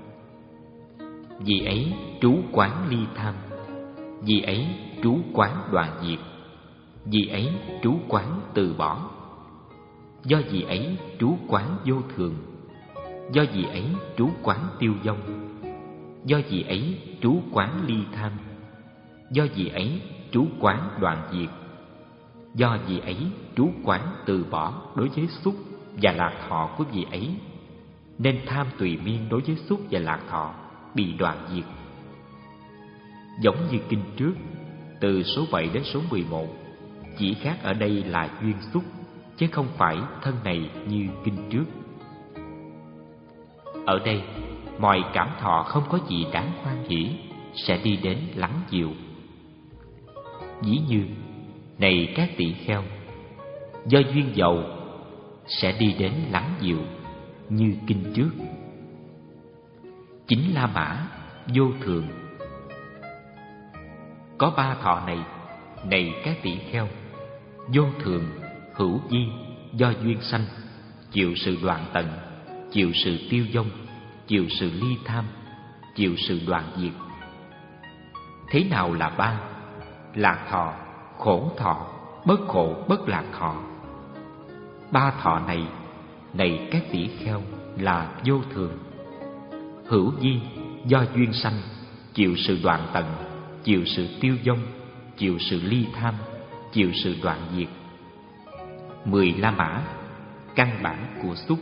Vì ấy trú quán ly tham. Vì ấy trú quán đoạn diệt. Vì ấy trú quán từ bỏ. Do vì ấy trú quán vô thường. Do vì ấy trú quán tiêu vong. Do vì ấy trú quán ly tham. Do vì ấy trú quán đoạn diệt. Do vì ấy trú quán từ bỏ đối với xúc và lạc thọ của vị ấy, nên tham tùy miên đối với xúc và lạc thọ bị đoạn diệt. Giống như kinh trước, từ số bảy đến số mười một, chỉ khác ở đây là duyên xúc, chứ không phải thân này như kinh trước. Ở đây, mọi cảm thọ không có gì đáng hoan hỷ sẽ đi đến lắng dịu. Ví như, này các tỷ kheo, do duyên dầu sẽ đi đến lắng dịu như kinh trước. Chính La Mã vô thường. Có ba thọ này, này các tỷ kheo, vô thường, hữu vi, do duyên sanh, chịu sự đoạn tận, chịu sự tiêu vong, chịu sự ly tham, chịu sự đoạn diệt. Thế nào là ba? Lạc thọ, khổ thọ, bất khổ bất lạc thọ. Ba thọ này, này các tỷ kheo, là vô thường. Hữu vi, do duyên sanh, chịu sự đoạn tận, chịu sự tiêu vong, chịu sự ly tham, chịu sự đoạn diệt. Mười la mã, căn bản của xúc.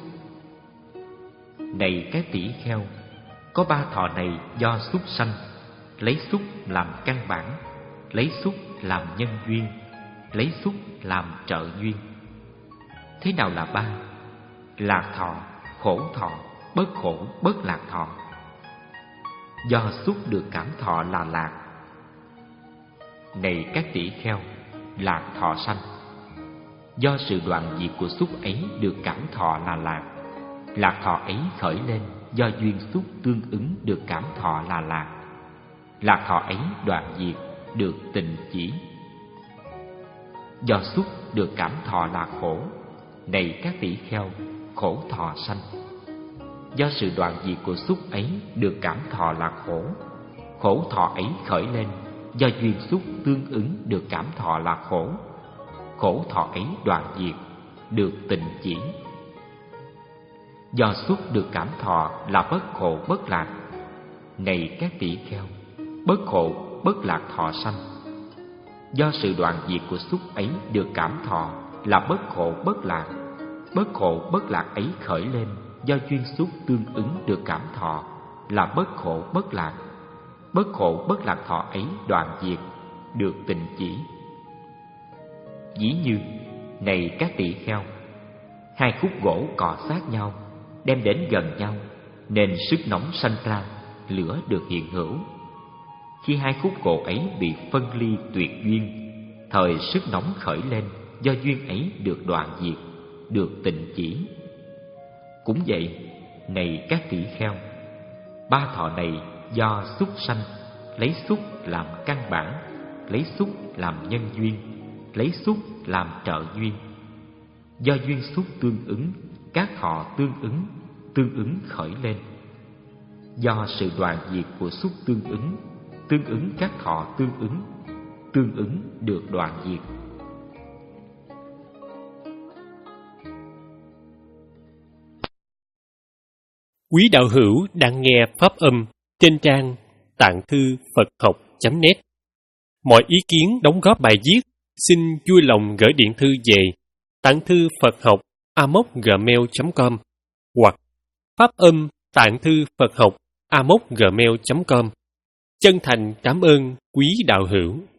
Này các tỷ kheo, có ba thọ này do xúc sanh, lấy xúc làm căn bản, lấy xúc làm nhân duyên, lấy xúc làm trợ duyên. Thế nào là ba? Lạc thọ, khổ thọ, bất khổ, bất lạc thọ. Do xúc được cảm thọ là lạc. Này các tỷ kheo, lạc thọ sanh. Do sự đoạn diệt của xúc ấy được cảm thọ là lạc. Lạc thọ ấy khởi lên do duyên xúc tương ứng được cảm thọ là lạc. Lạc thọ ấy đoạn diệt được tình chỉ. Do xúc được cảm thọ là khổ. Này các tỷ kheo, khổ thọ sanh. Do sự đoạn diệt của xúc ấy được cảm thọ là khổ. Khổ thọ ấy khởi lên do duyên xúc tương ứng được cảm thọ là khổ. Khổ thọ ấy đoạn diệt được tình chỉ. Do xúc được cảm thọ là bất khổ bất lạc. Này các tỷ kheo, bất khổ bất lạc thọ sanh. Do sự đoạn diệt của xúc ấy được cảm thọ là bất khổ bất lạc. Bất khổ bất lạc ấy khởi lên do duyên xúc tương ứng được cảm thọ là bất khổ bất lạc. Bất khổ bất lạc thọ ấy đoạn diệt được tình chỉ. Ví như, này các tỷ kheo, hai khúc gỗ cọ sát nhau, đem đến gần nhau, nên sức nóng sanh ra, lửa được hiện hữu. Khi hai khúc gỗ ấy bị phân ly tuyệt duyên, thời sức nóng khởi lên do duyên ấy được đoạn diệt, được tình chỉ. Cũng vậy, này các tỷ kheo, ba thọ này do xúc sanh, lấy xúc làm căn bản, lấy xúc làm nhân duyên, lấy xúc làm trợ duyên. Do duyên xúc tương ứng, các thọ tương ứng, tương ứng khởi lên. Do sự đoạn diệt của xúc tương ứng, tương ứng các thọ tương ứng, tương ứng được đoạn diệt. Quý đạo hữu đang nghe pháp âm trên trang tạng thư Phật học chấm net. Mọi ý kiến đóng góp bài viết xin vui lòng gửi điện thư về tạng thư Phật học a m o c gmail chấm com hoặc pháp âm tạng thư Phật học a m o c gmail chấm com. Chân thành cảm ơn quý đạo hữu.